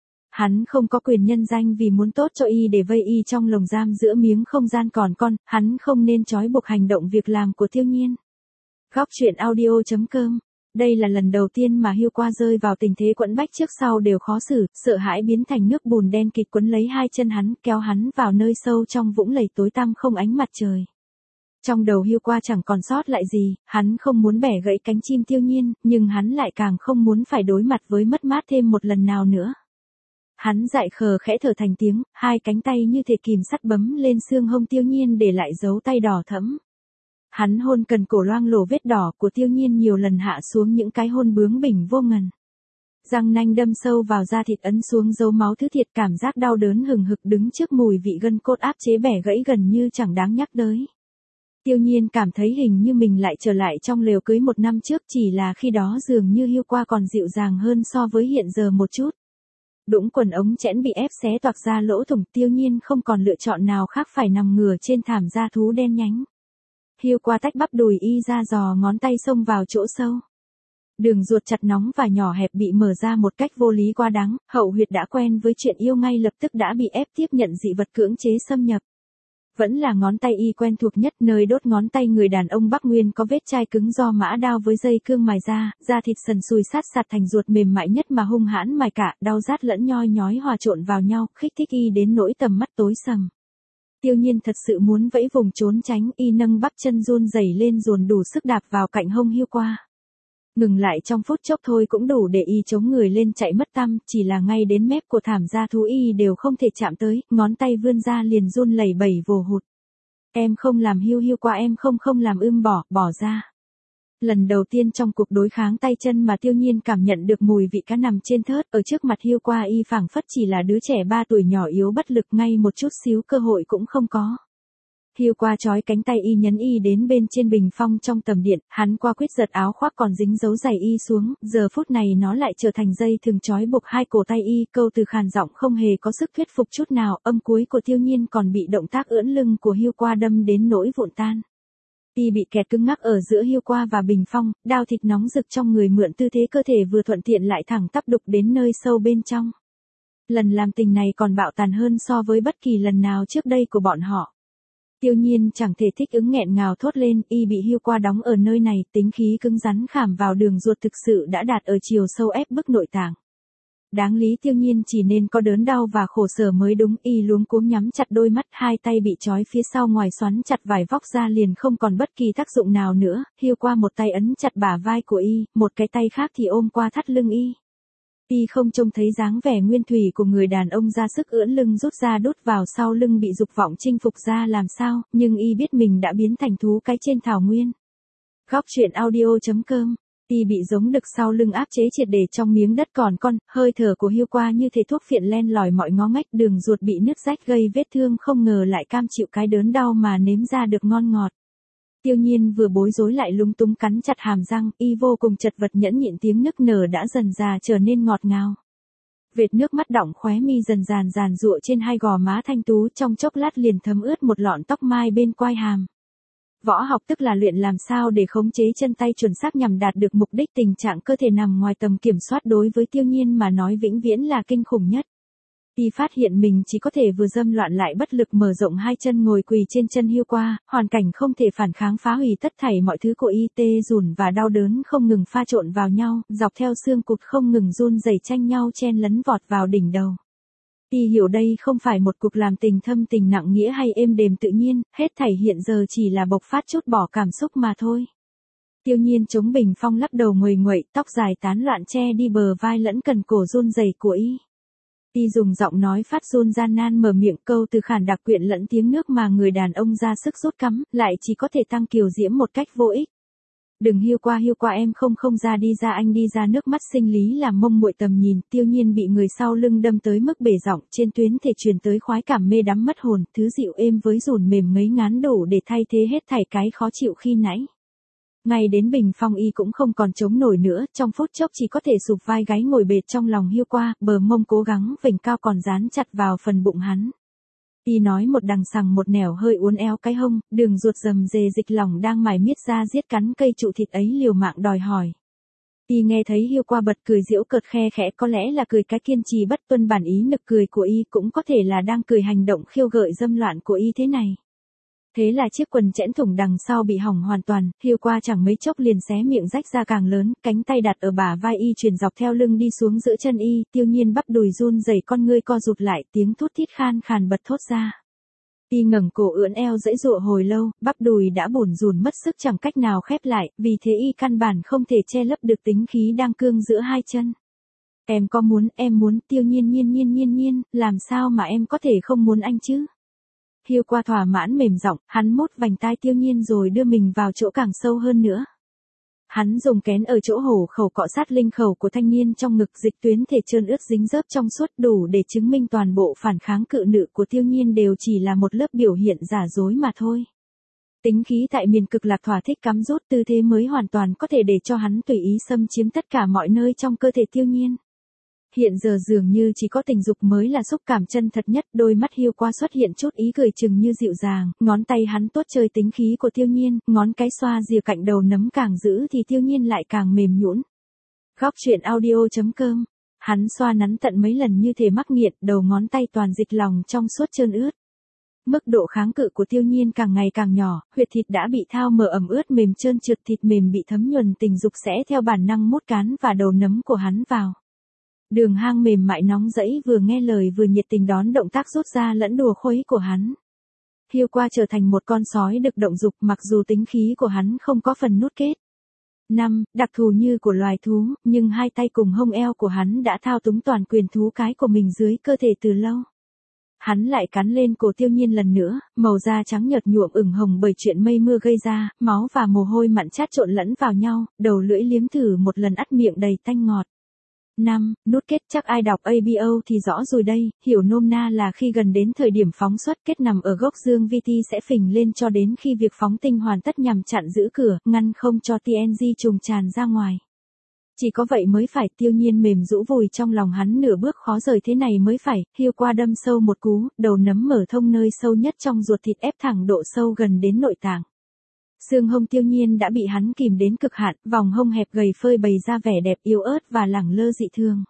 Hắn không có quyền nhân danh vì muốn tốt cho y để vây y trong lồng giam giữa miếng không gian còn con, hắn không nên trói buộc hành động việc làm của Tiêu Nhiên. Góc truyện audio chấm com. Đây là lần đầu tiên mà Hưu Qua rơi vào tình thế quẫn bách, trước sau đều khó xử, sợ hãi biến thành nước bùn đen kịt quấn lấy hai chân hắn, kéo hắn vào nơi sâu trong vũng lầy tối tăm không ánh mặt trời. Trong đầu Hưu Qua chẳng còn sót lại gì, hắn không muốn bẻ gãy cánh chim Tiêu Nhiên, nhưng hắn lại càng không muốn phải đối mặt với mất mát thêm một lần nào nữa. Hắn dại khờ khẽ thở thành tiếng, hai cánh tay như thể kìm sắt bấm lên xương hông Tiêu Nhiên để lại dấu tay đỏ thẫm. Hắn hôn cần cổ loang lổ vết đỏ của Tiêu Nhiên nhiều lần, hạ xuống những cái hôn bướng bỉnh vô ngần. Răng nanh đâm sâu vào da thịt, ấn xuống dấu máu thứ thiệt, cảm giác đau đớn hừng hực đứng trước mùi vị gân cốt áp chế bẻ gãy gần như chẳng đáng nhắc tới. Tiêu Nhiên cảm thấy hình như mình lại trở lại trong lều cưới một năm trước, chỉ là khi đó dường như Hưu Qua còn dịu dàng hơn so với hiện giờ một chút. Đũng quần ống chẽn bị ép xé toạc ra lỗ thủng, Tiêu Nhiên không còn lựa chọn nào khác phải nằm ngửa trên thảm da thú đen nhánh. Hưu Qua tách bắp đùi y ra, giò ngón tay xông vào chỗ sâu. Đường ruột chặt nóng và nhỏ hẹp bị mở ra một cách vô lý quá đáng, hậu huyệt đã quen với chuyện yêu ngay lập tức đã bị ép tiếp nhận dị vật cưỡng chế xâm nhập. Vẫn là ngón tay y quen thuộc nhất, nơi đốt ngón tay người đàn ông Bắc Nguyên có vết chai cứng do mã đao với dây cương mài ra, da thịt sần sùi sát sạt thành ruột mềm mại nhất mà hung hãn mài cả, đau rát lẫn nhoi nhói hòa trộn vào nhau, kích thích y đến nỗi tầm mắt tối sầm. Tiêu Nhiên thật sự muốn vẫy vùng trốn tránh, y nâng bắp chân run rẩy lên dồn đủ sức đạp vào cạnh hông Hưu Qua. Ngừng lại trong phút chốc thôi cũng đủ để y chống người lên chạy mất tăm, chỉ là ngay đến mép của thảm da thú y đều không thể chạm tới, ngón tay vươn ra liền run lẩy bẩy vồ hụt. Em không làm Hưu Hưu Qua, em không không làm ưm bỏ, bỏ ra. Lần đầu tiên trong cuộc đối kháng tay chân mà Tiêu Nhiên cảm nhận được mùi vị cá nằm trên thớt, ở trước mặt Hưu Qua y phảng phất chỉ là đứa trẻ ba tuổi nhỏ yếu bất lực, ngay một chút xíu cơ hội cũng không có. Hiêu qua trói cánh tay y nhấn y đến bên trên bình phong trong tầm điện, hắn qua quyết giật áo khoác còn dính dấu giày y xuống, giờ phút này nó lại trở thành dây thường trói buộc hai cổ tay y, câu từ khàn giọng không hề có sức thuyết phục chút nào, âm cuối của Tiêu Nhiên còn bị động tác ưỡn lưng của Hiêu qua đâm đến nỗi vụn tan. Y bị kẹt cứng ngắc ở giữa Hiêu qua và bình phong, đao thịt nóng rực trong người mượn tư thế cơ thể vừa thuận tiện lại thẳng tắp đục đến nơi sâu bên trong. Lần làm tình này còn bạo tàn hơn so với bất kỳ lần nào trước đây của bọn họ. Tiêu Nhiên chẳng thể thích ứng nghẹn ngào thốt lên, y bị Hiêu qua đóng ở nơi này, tính khí cứng rắn khảm vào đường ruột thực sự đã đạt ở chiều sâu ép bức nội tạng. Đáng lý Tiêu Nhiên chỉ nên có đớn đau và khổ sở mới đúng, y luống cuống nhắm chặt đôi mắt, hai tay bị trói phía sau ngoài xoắn chặt vải vóc ra liền không còn bất kỳ tác dụng nào nữa, Hiêu qua một tay ấn chặt bả vai của y, một cái tay khác thì ôm qua thắt lưng y. Y không trông thấy dáng vẻ nguyên thủy của người đàn ông ra sức ưỡn lưng rút ra đút vào sau lưng bị dục vọng chinh phục ra làm sao, nhưng y biết mình đã biến thành thú cái trên thảo nguyên. Góc truyện audio chấm com. Y bị giống đực sau lưng áp chế triệt để trong miếng đất còn con, hơi thở của Hiêu qua như thể thuốc phiện len lỏi mọi ngó ngách, đường ruột bị nứt rách gây vết thương không ngờ lại cam chịu cái đớn đau mà nếm ra được ngon ngọt. Tiêu Nhiên vừa bối rối lại lúng túng cắn chặt hàm răng, y vô cùng chật vật nhẫn nhịn tiếng nức nở đã dần dà trở nên ngọt ngào. Vệt nước mắt đọng khóe mi dần dàn dàn rụa trên hai gò má thanh tú, trong chốc lát liền thấm ướt một lọn tóc mai bên quai hàm. Võ học tức là luyện làm sao để khống chế chân tay chuẩn xác nhằm đạt được mục đích, tình trạng cơ thể nằm ngoài tầm kiểm soát đối với Tiêu Nhiên mà nói vĩnh viễn là kinh khủng nhất. Y phát hiện mình chỉ có thể vừa dâm loạn lại bất lực mở rộng hai chân ngồi quỳ trên chân Hiêu qua, hoàn cảnh không thể phản kháng phá hủy tất thảy mọi thứ của y, tê rủn và đau đớn không ngừng pha trộn vào nhau, dọc theo xương cụt không ngừng run rẩy tranh nhau chen lấn vọt vào đỉnh đầu. Y hiểu đây không phải một cuộc làm tình thâm tình nặng nghĩa hay êm đềm tự nhiên, hết thảy hiện giờ chỉ là bộc phát chút bỏ cảm xúc mà thôi. Tiêu Nhiên chống bình phong lắc đầu nguầy nguậy, tóc dài tán loạn che đi bờ vai lẫn cần cổ run rẩy của y. Y dùng giọng nói phát run gian nan mở miệng, câu từ khản đặc quyện lẫn tiếng nước mà người đàn ông ra sức rút cắm, lại chỉ có thể tăng kiều diễm một cách vô ích. Đừng Hiêu qua Hiêu qua em không không ra đi ra anh đi ra, nước mắt sinh lý làm mông muội tầm nhìn. Tiêu Nhiên bị người sau lưng đâm tới mức bể giọng, trên tuyến thể truyền tới khoái cảm mê đắm mất hồn, thứ dịu êm với dùn mềm ngấy ngán đủ để thay thế hết thảy cái khó chịu khi nãy. Ngay đến bình phong y cũng không còn chống nổi nữa, trong phút chốc chỉ có thể sụp vai gáy ngồi bệt trong lòng Hiêu qua, bờ mông cố gắng vểnh cao còn dán chặt vào phần bụng hắn. Y nói một đằng sằng một nẻo hơi uốn éo cái hông, đường ruột rầm rề dịch lòng đang mải miết ra giết cắn cây trụ thịt ấy liều mạng đòi hỏi. Y nghe thấy Hiêu qua bật cười giễu cợt khe khẽ, có lẽ là cười cái kiên trì bất tuân bản ý nực cười của y, cũng có thể là đang cười hành động khiêu gợi dâm loạn của y thế này. Thế là chiếc quần chẽn thủng đằng sau bị hỏng hoàn toàn, Hiêu qua chẳng mấy chốc liền xé miệng rách ra càng lớn, cánh tay đặt ở bả vai y truyền dọc theo lưng đi xuống giữa chân y, Tiêu Nhiên bắp đùi run rẩy, con ngươi co rụt lại, tiếng thút thít khan khàn bật thốt ra. Y ngẩng cổ ưỡn eo giãy giụa hồi lâu, bắp đùi đã bủn rủn mất sức chẳng cách nào khép lại, vì thế y căn bản không thể che lấp được tính khí đang cương giữa hai chân. Em có muốn, em muốn, Tiêu Nhiên nhiên nhiên nhiên nhiên, làm sao mà em có thể không muốn anh chứ? Hiêu qua thỏa mãn mềm giọng, hắn mốt vành tai Tiêu Nhiên rồi đưa mình vào chỗ càng sâu hơn nữa. Hắn dùng kén ở chỗ hổ khẩu cọ sát linh khẩu của thanh niên trong ngực, dịch tuyến thể trơn ướt dính dớp trong suốt đủ để chứng minh toàn bộ phản kháng cự nữ của Tiêu Nhiên đều chỉ là một lớp biểu hiện giả dối mà thôi. Tính khí tại miền cực lạc thỏa thích cắm rút, tư thế mới hoàn toàn có thể để cho hắn tùy ý xâm chiếm tất cả mọi nơi trong cơ thể Tiêu Nhiên. Hiện giờ dường như chỉ có tình dục mới là xúc cảm chân thật nhất, đôi mắt Hiêu qua xuất hiện chút ý cười chừng như dịu dàng, ngón tay hắn tốt chơi tính khí của Tiêu Nhiên, ngón cái xoa rìa cạnh đầu nấm càng giữ thì Tiêu Nhiên lại càng mềm nhũn. Góc truyện audio chấm com. Hắn xoa nắn tận mấy lần như thể mắc nghiện, đầu ngón tay toàn dịch lòng trong suốt trơn ướt. Mức độ kháng cự của Tiêu Nhiên càng ngày càng nhỏ, huyệt thịt đã bị thao mở ẩm ướt mềm trơn trượt, thịt mềm bị thấm nhuần, tình dục sẽ theo bản năng mút cán và đầu nấm của hắn vào. Đường hang mềm mại nóng rẫy vừa nghe lời vừa nhiệt tình đón động tác rút ra lẫn đùa khuấy của hắn. Hiêu qua trở thành một con sói được động dục, mặc dù tính khí của hắn không có phần nút kết. năm. Đặc thù như của loài thú, nhưng hai tay cùng hông eo của hắn đã thao túng toàn quyền thú cái của mình dưới cơ thể từ lâu. Hắn lại cắn lên cổ Tiêu Nhiên lần nữa, màu da trắng nhợt nhuộm ửng hồng bởi chuyện mây mưa gây ra, máu và mồ hôi mặn chát trộn lẫn vào nhau, đầu lưỡi liếm thử một lần ắt miệng đầy tanh ngọt. năm, nút kết chắc ai đọc a bê o thì rõ rồi đây, hiểu nôm na là khi gần đến thời điểm phóng xuất kết nằm ở gốc dương vê tê sẽ phình lên cho đến khi việc phóng tinh hoàn tất nhằm chặn giữ cửa, ngăn không cho tê en giê trùng tràn ra ngoài. Chỉ có vậy mới phải, Tiêu Nhiên mềm rũ vùi trong lòng hắn nửa bước khó rời thế này mới phải, hiêu qua đâm sâu một cú, đầu nấm mở thông nơi sâu nhất trong ruột thịt ép thẳng độ sâu gần đến nội tạng. Xương hông Tiêu Nhiên đã bị hắn kìm đến cực hạn, vòng hông hẹp gầy phơi bày ra vẻ đẹp yếu ớt và lẳng lơ dị thường.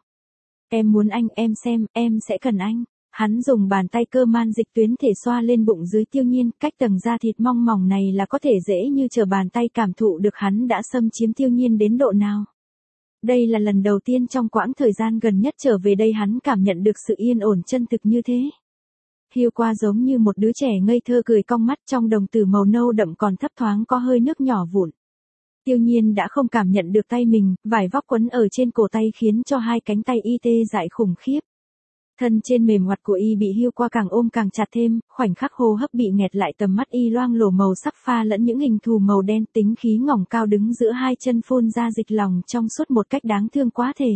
Em muốn anh, em xem, em sẽ cần anh. Hắn dùng bàn tay cơ man dịch tuyến thể xoa lên bụng dưới Tiêu Nhiên, cách tầng da thịt mong mỏng này là có thể dễ như trở bàn tay cảm thụ được hắn đã xâm chiếm Tiêu Nhiên đến độ nào. Đây là lần đầu tiên trong quãng thời gian gần nhất trở về đây hắn cảm nhận được sự yên ổn chân thực như thế. Hiêu qua giống như một đứa trẻ ngây thơ cười cong mắt, trong đồng tử màu nâu đậm còn thấp thoáng có hơi nước nhỏ vụn. Tiêu Nhiên đã không cảm nhận được tay mình, vải vóc quấn ở trên cổ tay khiến cho hai cánh tay y tê dại khủng khiếp. Thân trên mềm ngoặt của y bị hiêu qua càng ôm càng chặt thêm, khoảnh khắc hô hấp bị nghẹt lại, tầm mắt y loang lổ màu sắc pha lẫn những hình thù màu đen, tính khí ngỏng cao đứng giữa hai chân phun ra dịch lòng trong suốt một cách đáng thương quá thể.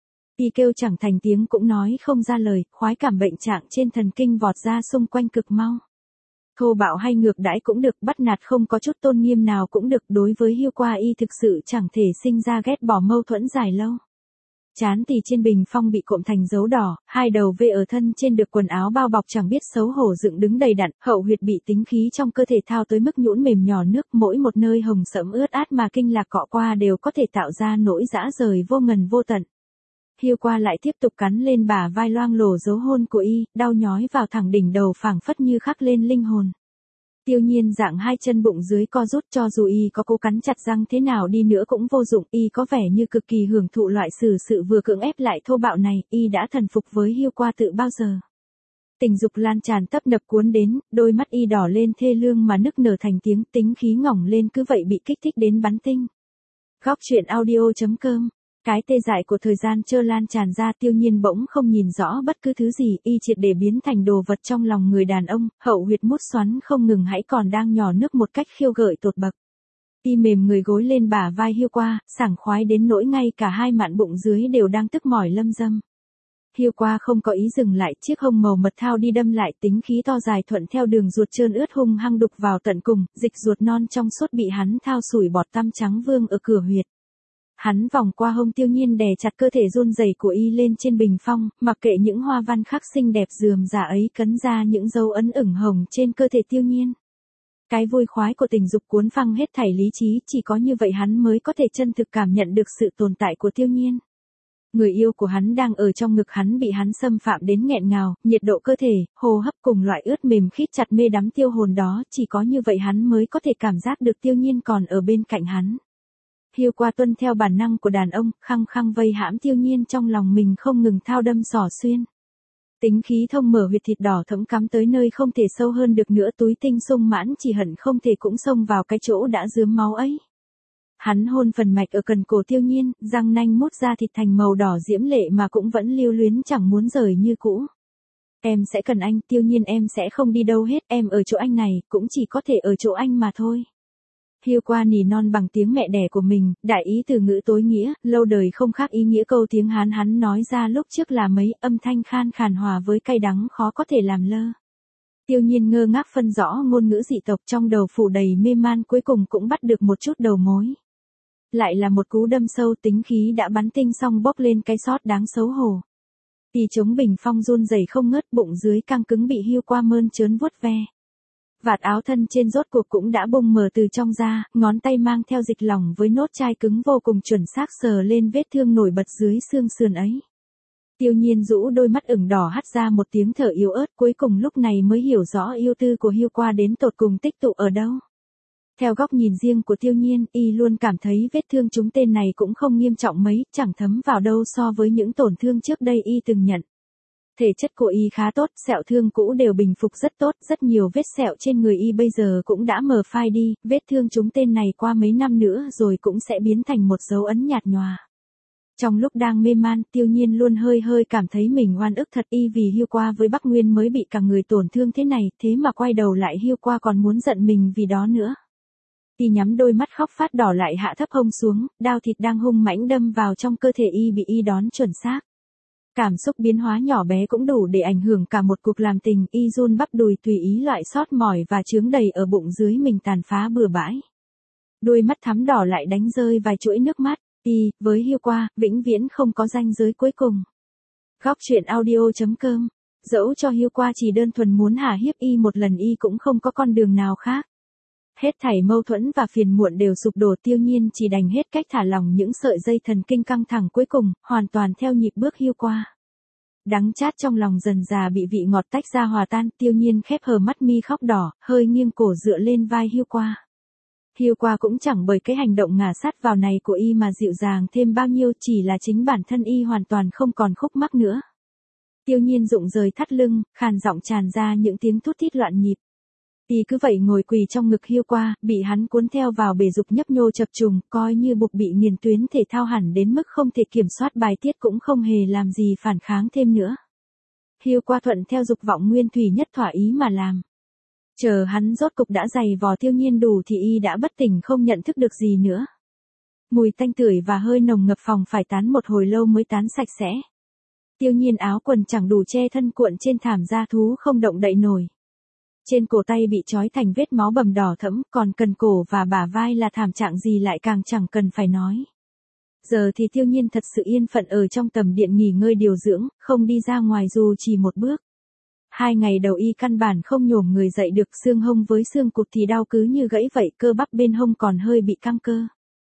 Y kêu chẳng thành tiếng cũng nói không ra lời, khoái cảm bệnh trạng trên thần kinh vọt ra xung quanh cực mau. Thô bạo hay ngược đãi cũng được, bắt nạt không có chút tôn nghiêm nào cũng được, đối với hiêu qua y thực sự chẳng thể sinh ra ghét bỏ mâu thuẫn dài lâu. Chán thì trên bình phong bị cộm thành dấu đỏ, hai đầu vê ở thân trên được quần áo bao bọc chẳng biết xấu hổ dựng đứng đầy đặn, hậu huyệt bị tính khí trong cơ thể thao tới mức nhũn mềm nhỏ nước, mỗi một nơi hồng sẫm ướt át mà kinh lạc cọ qua đều có thể tạo ra nỗi dã rời vô ngần vô tận. Hiêu qua lại tiếp tục cắn lên bả vai loang lổ dấu hôn của y, đau nhói vào thẳng đỉnh đầu phảng phất như khắc lên linh hồn. Tiêu Nhiên dạng hai chân bụng dưới co rút, cho dù y có cố cắn chặt răng thế nào đi nữa cũng vô dụng, y có vẻ như cực kỳ hưởng thụ loại xử sự vừa cưỡng ép lại thô bạo này, y đã thần phục với hiêu qua tự bao giờ. Tình dục lan tràn tấp nập cuốn đến, đôi mắt y đỏ lên thê lương mà nức nở thành tiếng, tính khí ngỏng lên cứ vậy bị kích thích đến bắn tinh. Góc truyện audio chấm com. Cái tê dại của thời gian trơ lan tràn ra, Tiêu Nhiên bỗng không nhìn rõ bất cứ thứ gì, y triệt để biến thành đồ vật trong lòng người đàn ông, hậu huyệt mút xoắn không ngừng hãy còn đang nhỏ nước một cách khiêu gợi tột bậc. Y mềm người gối lên bả vai hiêu qua, sảng khoái đến nỗi ngay cả hai mạn bụng dưới đều đang tức mỏi lâm dâm. Hiêu qua không có ý dừng lại, chiếc hông màu mật thao đi đâm lại, tính khí to dài thuận theo đường ruột trơn ướt hung hăng đục vào tận cùng, dịch ruột non trong suốt bị hắn thao sủi bọt tăm trắng vương ở cửa huyệt. Hắn vòng qua hông Tiêu Nhiên đè chặt cơ thể run rẩy của y lên trên bình phong, mặc kệ những hoa văn khắc xinh đẹp rườm rà ấy cấn ra những dấu ấn ửng hồng trên cơ thể Tiêu Nhiên. Cái vui khoái của tình dục cuốn phăng hết thảy lý trí, chỉ có như vậy hắn mới có thể chân thực cảm nhận được sự tồn tại của Tiêu Nhiên. Người yêu của hắn đang ở trong ngực hắn, bị hắn xâm phạm đến nghẹn ngào, nhiệt độ cơ thể, hô hấp cùng loại ướt mềm khít chặt mê đắm tiêu hồn đó, chỉ có như vậy hắn mới có thể cảm giác được Tiêu Nhiên còn ở bên cạnh hắn. Hiêu qua tuân theo bản năng của đàn ông, khăng khăng vây hãm Tiêu Nhiên trong lòng mình không ngừng thao đâm xỏ xuyên. Tính khí thông mở huyệt thịt đỏ thẫm cắm tới nơi không thể sâu hơn được nữa, túi tinh sung mãn chỉ hận không thể cũng xông vào cái chỗ đã rướm máu ấy. Hắn hôn phần mạch ở cần cổ Tiêu Nhiên, răng nanh mút ra thịt thành màu đỏ diễm lệ mà cũng vẫn lưu luyến chẳng muốn rời như cũ. Em sẽ cần anh, Tiêu Nhiên, em sẽ không đi đâu hết, em ở chỗ anh này, cũng chỉ có thể ở chỗ anh mà thôi. Hiêu qua nỉ non bằng tiếng mẹ đẻ của mình, đại ý từ ngữ tối nghĩa, lâu đời không khác ý nghĩa câu tiếng Hán hắn nói ra lúc trước là mấy, âm thanh khan khàn hòa với cay đắng khó có thể làm lơ. Tiêu Nhiên ngơ ngác phân rõ ngôn ngữ dị tộc trong đầu phủ đầy mê man, cuối cùng cũng bắt được một chút đầu mối. Lại là một cú đâm sâu, tính khí đã bắn tinh xong bốc lên cái sót đáng xấu hổ. Y chống bình phong run rẩy không ngớt, bụng dưới căng cứng bị hiêu qua mơn trớn vuốt ve. Vạt áo thân trên rốt cuộc cũng đã bung mở từ trong ra, ngón tay mang theo dịch lỏng với nốt chai cứng vô cùng chuẩn xác sờ lên vết thương nổi bật dưới xương sườn ấy. Tiêu Nhiên rũ đôi mắt ửng đỏ hắt ra một tiếng thở yếu ớt, cuối cùng lúc này mới hiểu rõ yêu tư của hiêu qua đến tột cùng tích tụ ở đâu. Theo góc nhìn riêng của Tiêu Nhiên, y luôn cảm thấy vết thương chúng tên này cũng không nghiêm trọng mấy, chẳng thấm vào đâu so với những tổn thương trước đây y từng nhận. Thể chất của y khá tốt, sẹo thương cũ đều bình phục rất tốt, rất nhiều vết sẹo trên người y bây giờ cũng đã mờ phai đi, vết thương chúng tên này qua mấy năm nữa rồi cũng sẽ biến thành một dấu ấn nhạt nhòa. Trong lúc đang mê man, Tiêu Nhiên luôn hơi hơi cảm thấy mình oan ức thật, y vì hiêu qua với Bắc Nguyên mới bị cả người tổn thương thế này, thế mà quay đầu lại hiêu qua còn muốn giận mình vì đó nữa. Y nhắm đôi mắt khóc phát đỏ lại hạ thấp hông xuống, đao thịt đang hung mãnh đâm vào trong cơ thể Y bị Y đón chuẩn xác. Cảm xúc biến hóa nhỏ bé cũng đủ để ảnh hưởng cả một cuộc làm tình, Y run bắp đùi tùy ý loại sót mỏi và chướng đầy ở bụng dưới mình tàn phá bừa bãi. Đôi mắt thắm đỏ lại đánh rơi vài chuỗi nước mắt, Y, với Hiêu Qua, vĩnh viễn không có ranh giới cuối cùng. Góc truyện audio chấm com. Dẫu cho Hiêu Qua chỉ đơn thuần muốn hả hiếp Y một lần, Y cũng không có con đường nào khác. Hết thảy mâu thuẫn và phiền muộn đều sụp đổ, Tiêu Nhiên chỉ đành hết cách thả lỏng những sợi dây thần kinh căng thẳng cuối cùng, hoàn toàn theo nhịp bước Hiêu Qua. Đắng chát trong lòng dần dà bị vị ngọt tách ra hòa tan, Tiêu Nhiên khép hờ mắt mi khóc đỏ, hơi nghiêng cổ dựa lên vai Hiêu Qua. Hiêu Qua cũng chẳng bởi cái hành động ngả sát vào này của Y mà dịu dàng thêm bao nhiêu, chỉ là chính bản thân Y hoàn toàn không còn khúc mắc nữa. Tiêu Nhiên rụng rời thắt lưng, khàn giọng tràn ra những tiếng thút thít loạn nhịp. Y cứ vậy ngồi quỳ trong ngực Hiêu Qua, bị hắn cuốn theo vào bể dục nhấp nhô chập trùng, coi như buộc bị nghiền tuyến thể thao hẳn đến mức không thể kiểm soát bài tiết, cũng không hề làm gì phản kháng thêm nữa. Hiêu Qua thuận theo dục vọng nguyên thủy nhất thỏa ý mà làm. Chờ hắn rốt cục đã giày vò Tiêu Nhiên đủ thì Y đã bất tỉnh không nhận thức được gì nữa. Mùi tanh tưởi và hơi nồng ngập phòng phải tán một hồi lâu mới tán sạch sẽ. Tiêu Nhiên áo quần chẳng đủ che thân cuộn trên thảm da thú không động đậy nổi. Trên cổ tay bị trói thành vết máu bầm đỏ thẫm, còn cần cổ và bả vai là thảm trạng gì lại càng chẳng cần phải nói. Giờ thì Tiêu Nhiên thật sự yên phận ở trong tầm điện nghỉ ngơi điều dưỡng, không đi ra ngoài dù chỉ một bước. Hai ngày đầu Y căn bản không nhổm người dậy được, xương hông với xương cụt thì đau cứ như gãy vậy, cơ bắp bên hông còn hơi bị căng cơ.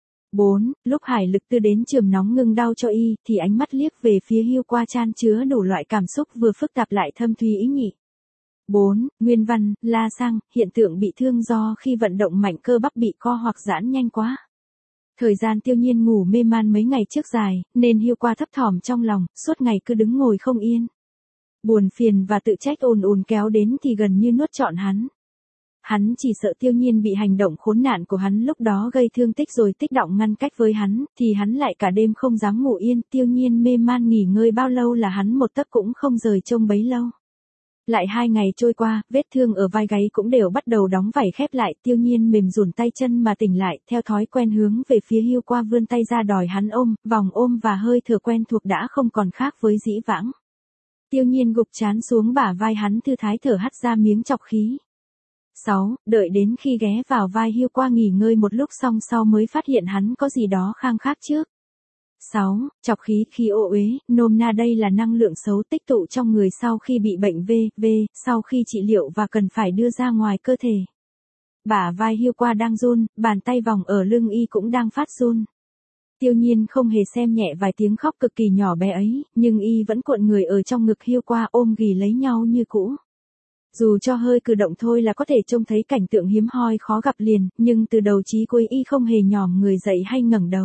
bốn. Lúc Hải Lực Tư đến chườm nóng ngưng đau cho Y, thì ánh mắt liếc về phía Hiêu Qua chan chứa đủ loại cảm xúc vừa phức tạp lại thâm thúy ý nhị. bốn. Nguyên văn, la sang, hiện tượng bị thương do khi vận động mạnh cơ bắp bị co hoặc giãn nhanh quá. Thời gian Tiêu Nhiên ngủ mê man mấy ngày trước dài, nên Hiêu Qua thấp thỏm trong lòng, suốt ngày cứ đứng ngồi không yên. Buồn phiền và tự trách ồn ồn kéo đến thì gần như nuốt trọn hắn. Hắn chỉ sợ Tiêu Nhiên bị hành động khốn nạn của hắn lúc đó gây thương tích rồi tích động ngăn cách với hắn, thì hắn lại cả đêm không dám ngủ yên. Tiêu Nhiên mê man nghỉ ngơi bao lâu là hắn một tấc cũng không rời trông bấy lâu. Lại hai ngày trôi qua, vết thương ở vai gáy cũng đều bắt đầu đóng vảy khép lại, Tiêu Nhiên mềm run tay chân mà tỉnh lại, theo thói quen hướng về phía Hiêu Qua vươn tay ra đòi hắn ôm, vòng ôm và hơi thở quen thuộc đã không còn khác với dĩ vãng. Tiêu Nhiên gục trán xuống bả vai hắn thư thái thở hắt ra miếng trọc khí. sáu. Đợi đến khi ghé vào vai Hiêu Qua nghỉ ngơi một lúc xong sau mới phát hiện hắn có gì đó khang khác trước. sáu. Trọc khí khi ô uế, nôm na đây là năng lượng xấu tích tụ trong người sau khi bị bệnh vê, vê, sau khi trị liệu và cần phải đưa ra ngoài cơ thể. Bả vai Hiêu Qua đang run, bàn tay vòng ở lưng Y cũng đang phát run. Tiêu Nhiên không hề xem nhẹ vài tiếng khóc cực kỳ nhỏ bé ấy, nhưng Y vẫn cuộn người ở trong ngực Hiêu Qua ôm ghì lấy nhau như cũ. Dù cho hơi cử động thôi là có thể trông thấy cảnh tượng hiếm hoi khó gặp liền, nhưng từ đầu chí cuối Y không hề nhòm người dậy hay ngẩng đầu.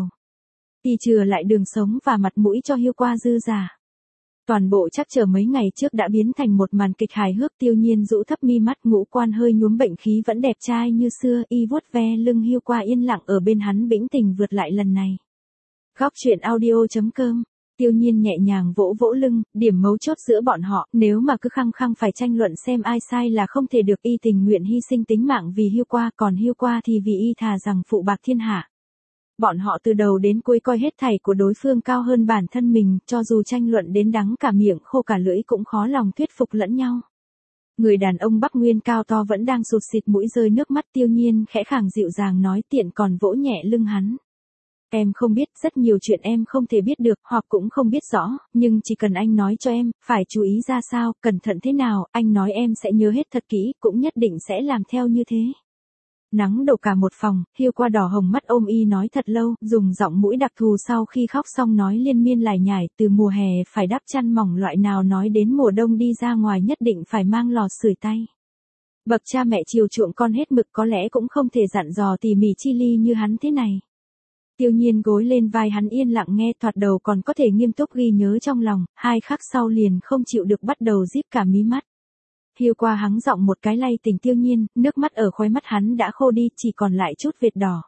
Y chừa lại đường sống và mặt mũi cho Hiêu Qua dư giả. Toàn bộ chắc chờ mấy ngày trước đã biến thành một màn kịch hài hước. Tiêu Nhiên rũ thấp mi mắt, ngũ quan hơi nhuốm bệnh khí vẫn đẹp trai như xưa. Y vuốt ve lưng Hiêu Qua yên lặng ở bên hắn bĩnh tình vượt lại lần này. Góc truyện audio chấm com. Tiêu Nhiên nhẹ nhàng vỗ vỗ lưng, điểm mấu chốt giữa bọn họ, nếu mà cứ khăng khăng phải tranh luận xem ai sai là không thể được. Y tình nguyện hy sinh tính mạng vì Hiêu Qua, còn Hiêu Qua thì vì Y thà rằng phụ bạc thiên hạ. Bọn họ từ đầu đến cuối coi hết thảy của đối phương cao hơn bản thân mình, cho dù tranh luận đến đắng cả miệng khô cả lưỡi cũng khó lòng thuyết phục lẫn nhau. Người đàn ông Bắc Nguyên cao to vẫn đang sụt sịt mũi rơi nước mắt. Tiêu Nhiên khẽ khàng dịu dàng nói, tiện còn vỗ nhẹ lưng hắn. Em không biết, rất nhiều chuyện em không thể biết được, hoặc cũng không biết rõ, nhưng chỉ cần anh nói cho em, phải chú ý ra sao, cẩn thận thế nào, anh nói em sẽ nhớ hết thật kỹ, cũng nhất định sẽ làm theo như thế. Nắng đổ cả một phòng, Hiêu Qua đỏ hồng mắt ôm Y nói thật lâu, dùng giọng mũi đặc thù sau khi khóc xong nói liên miên lải nhải, từ mùa hè phải đắp chăn mỏng loại nào nói đến mùa đông đi ra ngoài nhất định phải mang lò sưởi tay. Bậc cha mẹ chiều chuộng con hết mực có lẽ cũng không thể dặn dò tỉ mỉ chi ly như hắn thế này. Tiêu Nhiên gối lên vai hắn yên lặng nghe, thoạt đầu còn có thể nghiêm túc ghi nhớ trong lòng, hai khắc sau liền không chịu được bắt đầu díp cả mí mắt. Hiêu Qua hắng giọng một cái lay tỉnh Tiêu Nhiên, nước mắt ở khóe mắt hắn đã khô đi, chỉ còn lại chút vệt đỏ.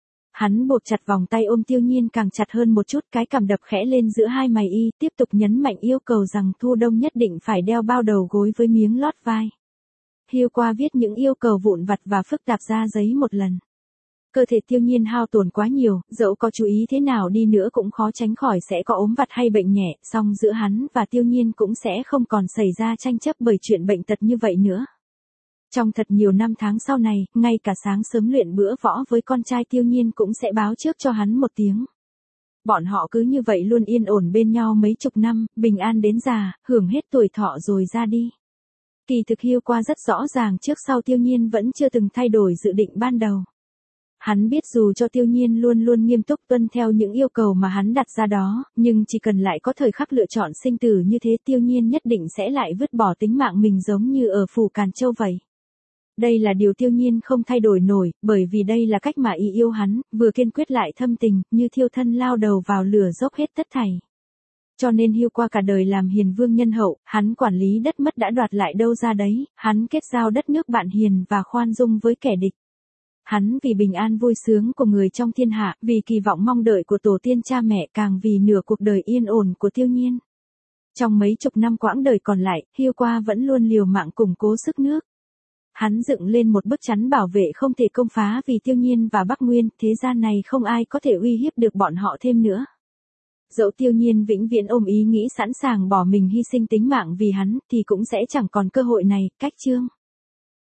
Hắn buộc chặt vòng tay ôm Tiêu Nhiên càng chặt hơn một chút, cái cằm đập khẽ lên giữa hai mày Y, tiếp tục nhấn mạnh yêu cầu rằng thu đông nhất định phải đeo bao đầu gối với miếng lót vai. Hiêu Qua viết những yêu cầu vụn vặt và phức tạp ra giấy một lần. Cơ thể Tiêu Nhiên hao tổn quá nhiều, dẫu có chú ý thế nào đi nữa cũng khó tránh khỏi sẽ có ốm vặt hay bệnh nhẹ, song giữa hắn và Tiêu Nhiên cũng sẽ không còn xảy ra tranh chấp bởi chuyện bệnh tật như vậy nữa. Trong thật nhiều năm tháng sau này, ngay cả sáng sớm luyện bữa võ với con trai Tiêu Nhiên cũng sẽ báo trước cho hắn một tiếng. Bọn họ cứ như vậy luôn yên ổn bên nhau mấy chục năm, bình an đến già, hưởng hết tuổi thọ rồi ra đi. Kỳ thực Hiêu Qua rất rõ ràng trước sau Tiêu Nhiên vẫn chưa từng thay đổi dự định ban đầu. Hắn biết dù cho Tiêu Nhiên luôn luôn nghiêm túc tuân theo những yêu cầu mà hắn đặt ra đó, nhưng chỉ cần lại có thời khắc lựa chọn sinh tử như thế Tiêu Nhiên nhất định sẽ lại vứt bỏ tính mạng mình giống như ở phủ Càn Châu vậy. Đây là điều Tiêu Nhiên không thay đổi nổi, bởi vì đây là cách mà y yêu hắn, vừa kiên quyết lại thâm tình, như thiêu thân lao đầu vào lửa dốc hết tất thảy. Cho nên Hiêu Qua cả đời làm hiền vương nhân hậu, hắn quản lý đất mất đã đoạt lại đâu ra đấy, hắn kết giao đất nước bạn hiền và khoan dung với kẻ địch. Hắn vì bình an vui sướng của người trong thiên hạ, vì kỳ vọng mong đợi của tổ tiên cha mẹ, càng vì nửa cuộc đời yên ổn của Tiêu Nhiên. Trong mấy chục năm quãng đời còn lại, Hiêu Qua vẫn luôn liều mạng củng cố sức nước. Hắn dựng lên một bức chắn bảo vệ không thể công phá vì Tiêu Nhiên và Bắc Nguyên, thế gian này không ai có thể uy hiếp được bọn họ thêm nữa. Dẫu Tiêu Nhiên vĩnh viễn ôm ý nghĩ sẵn sàng bỏ mình hy sinh tính mạng vì hắn, thì cũng sẽ chẳng còn cơ hội này, cách chương.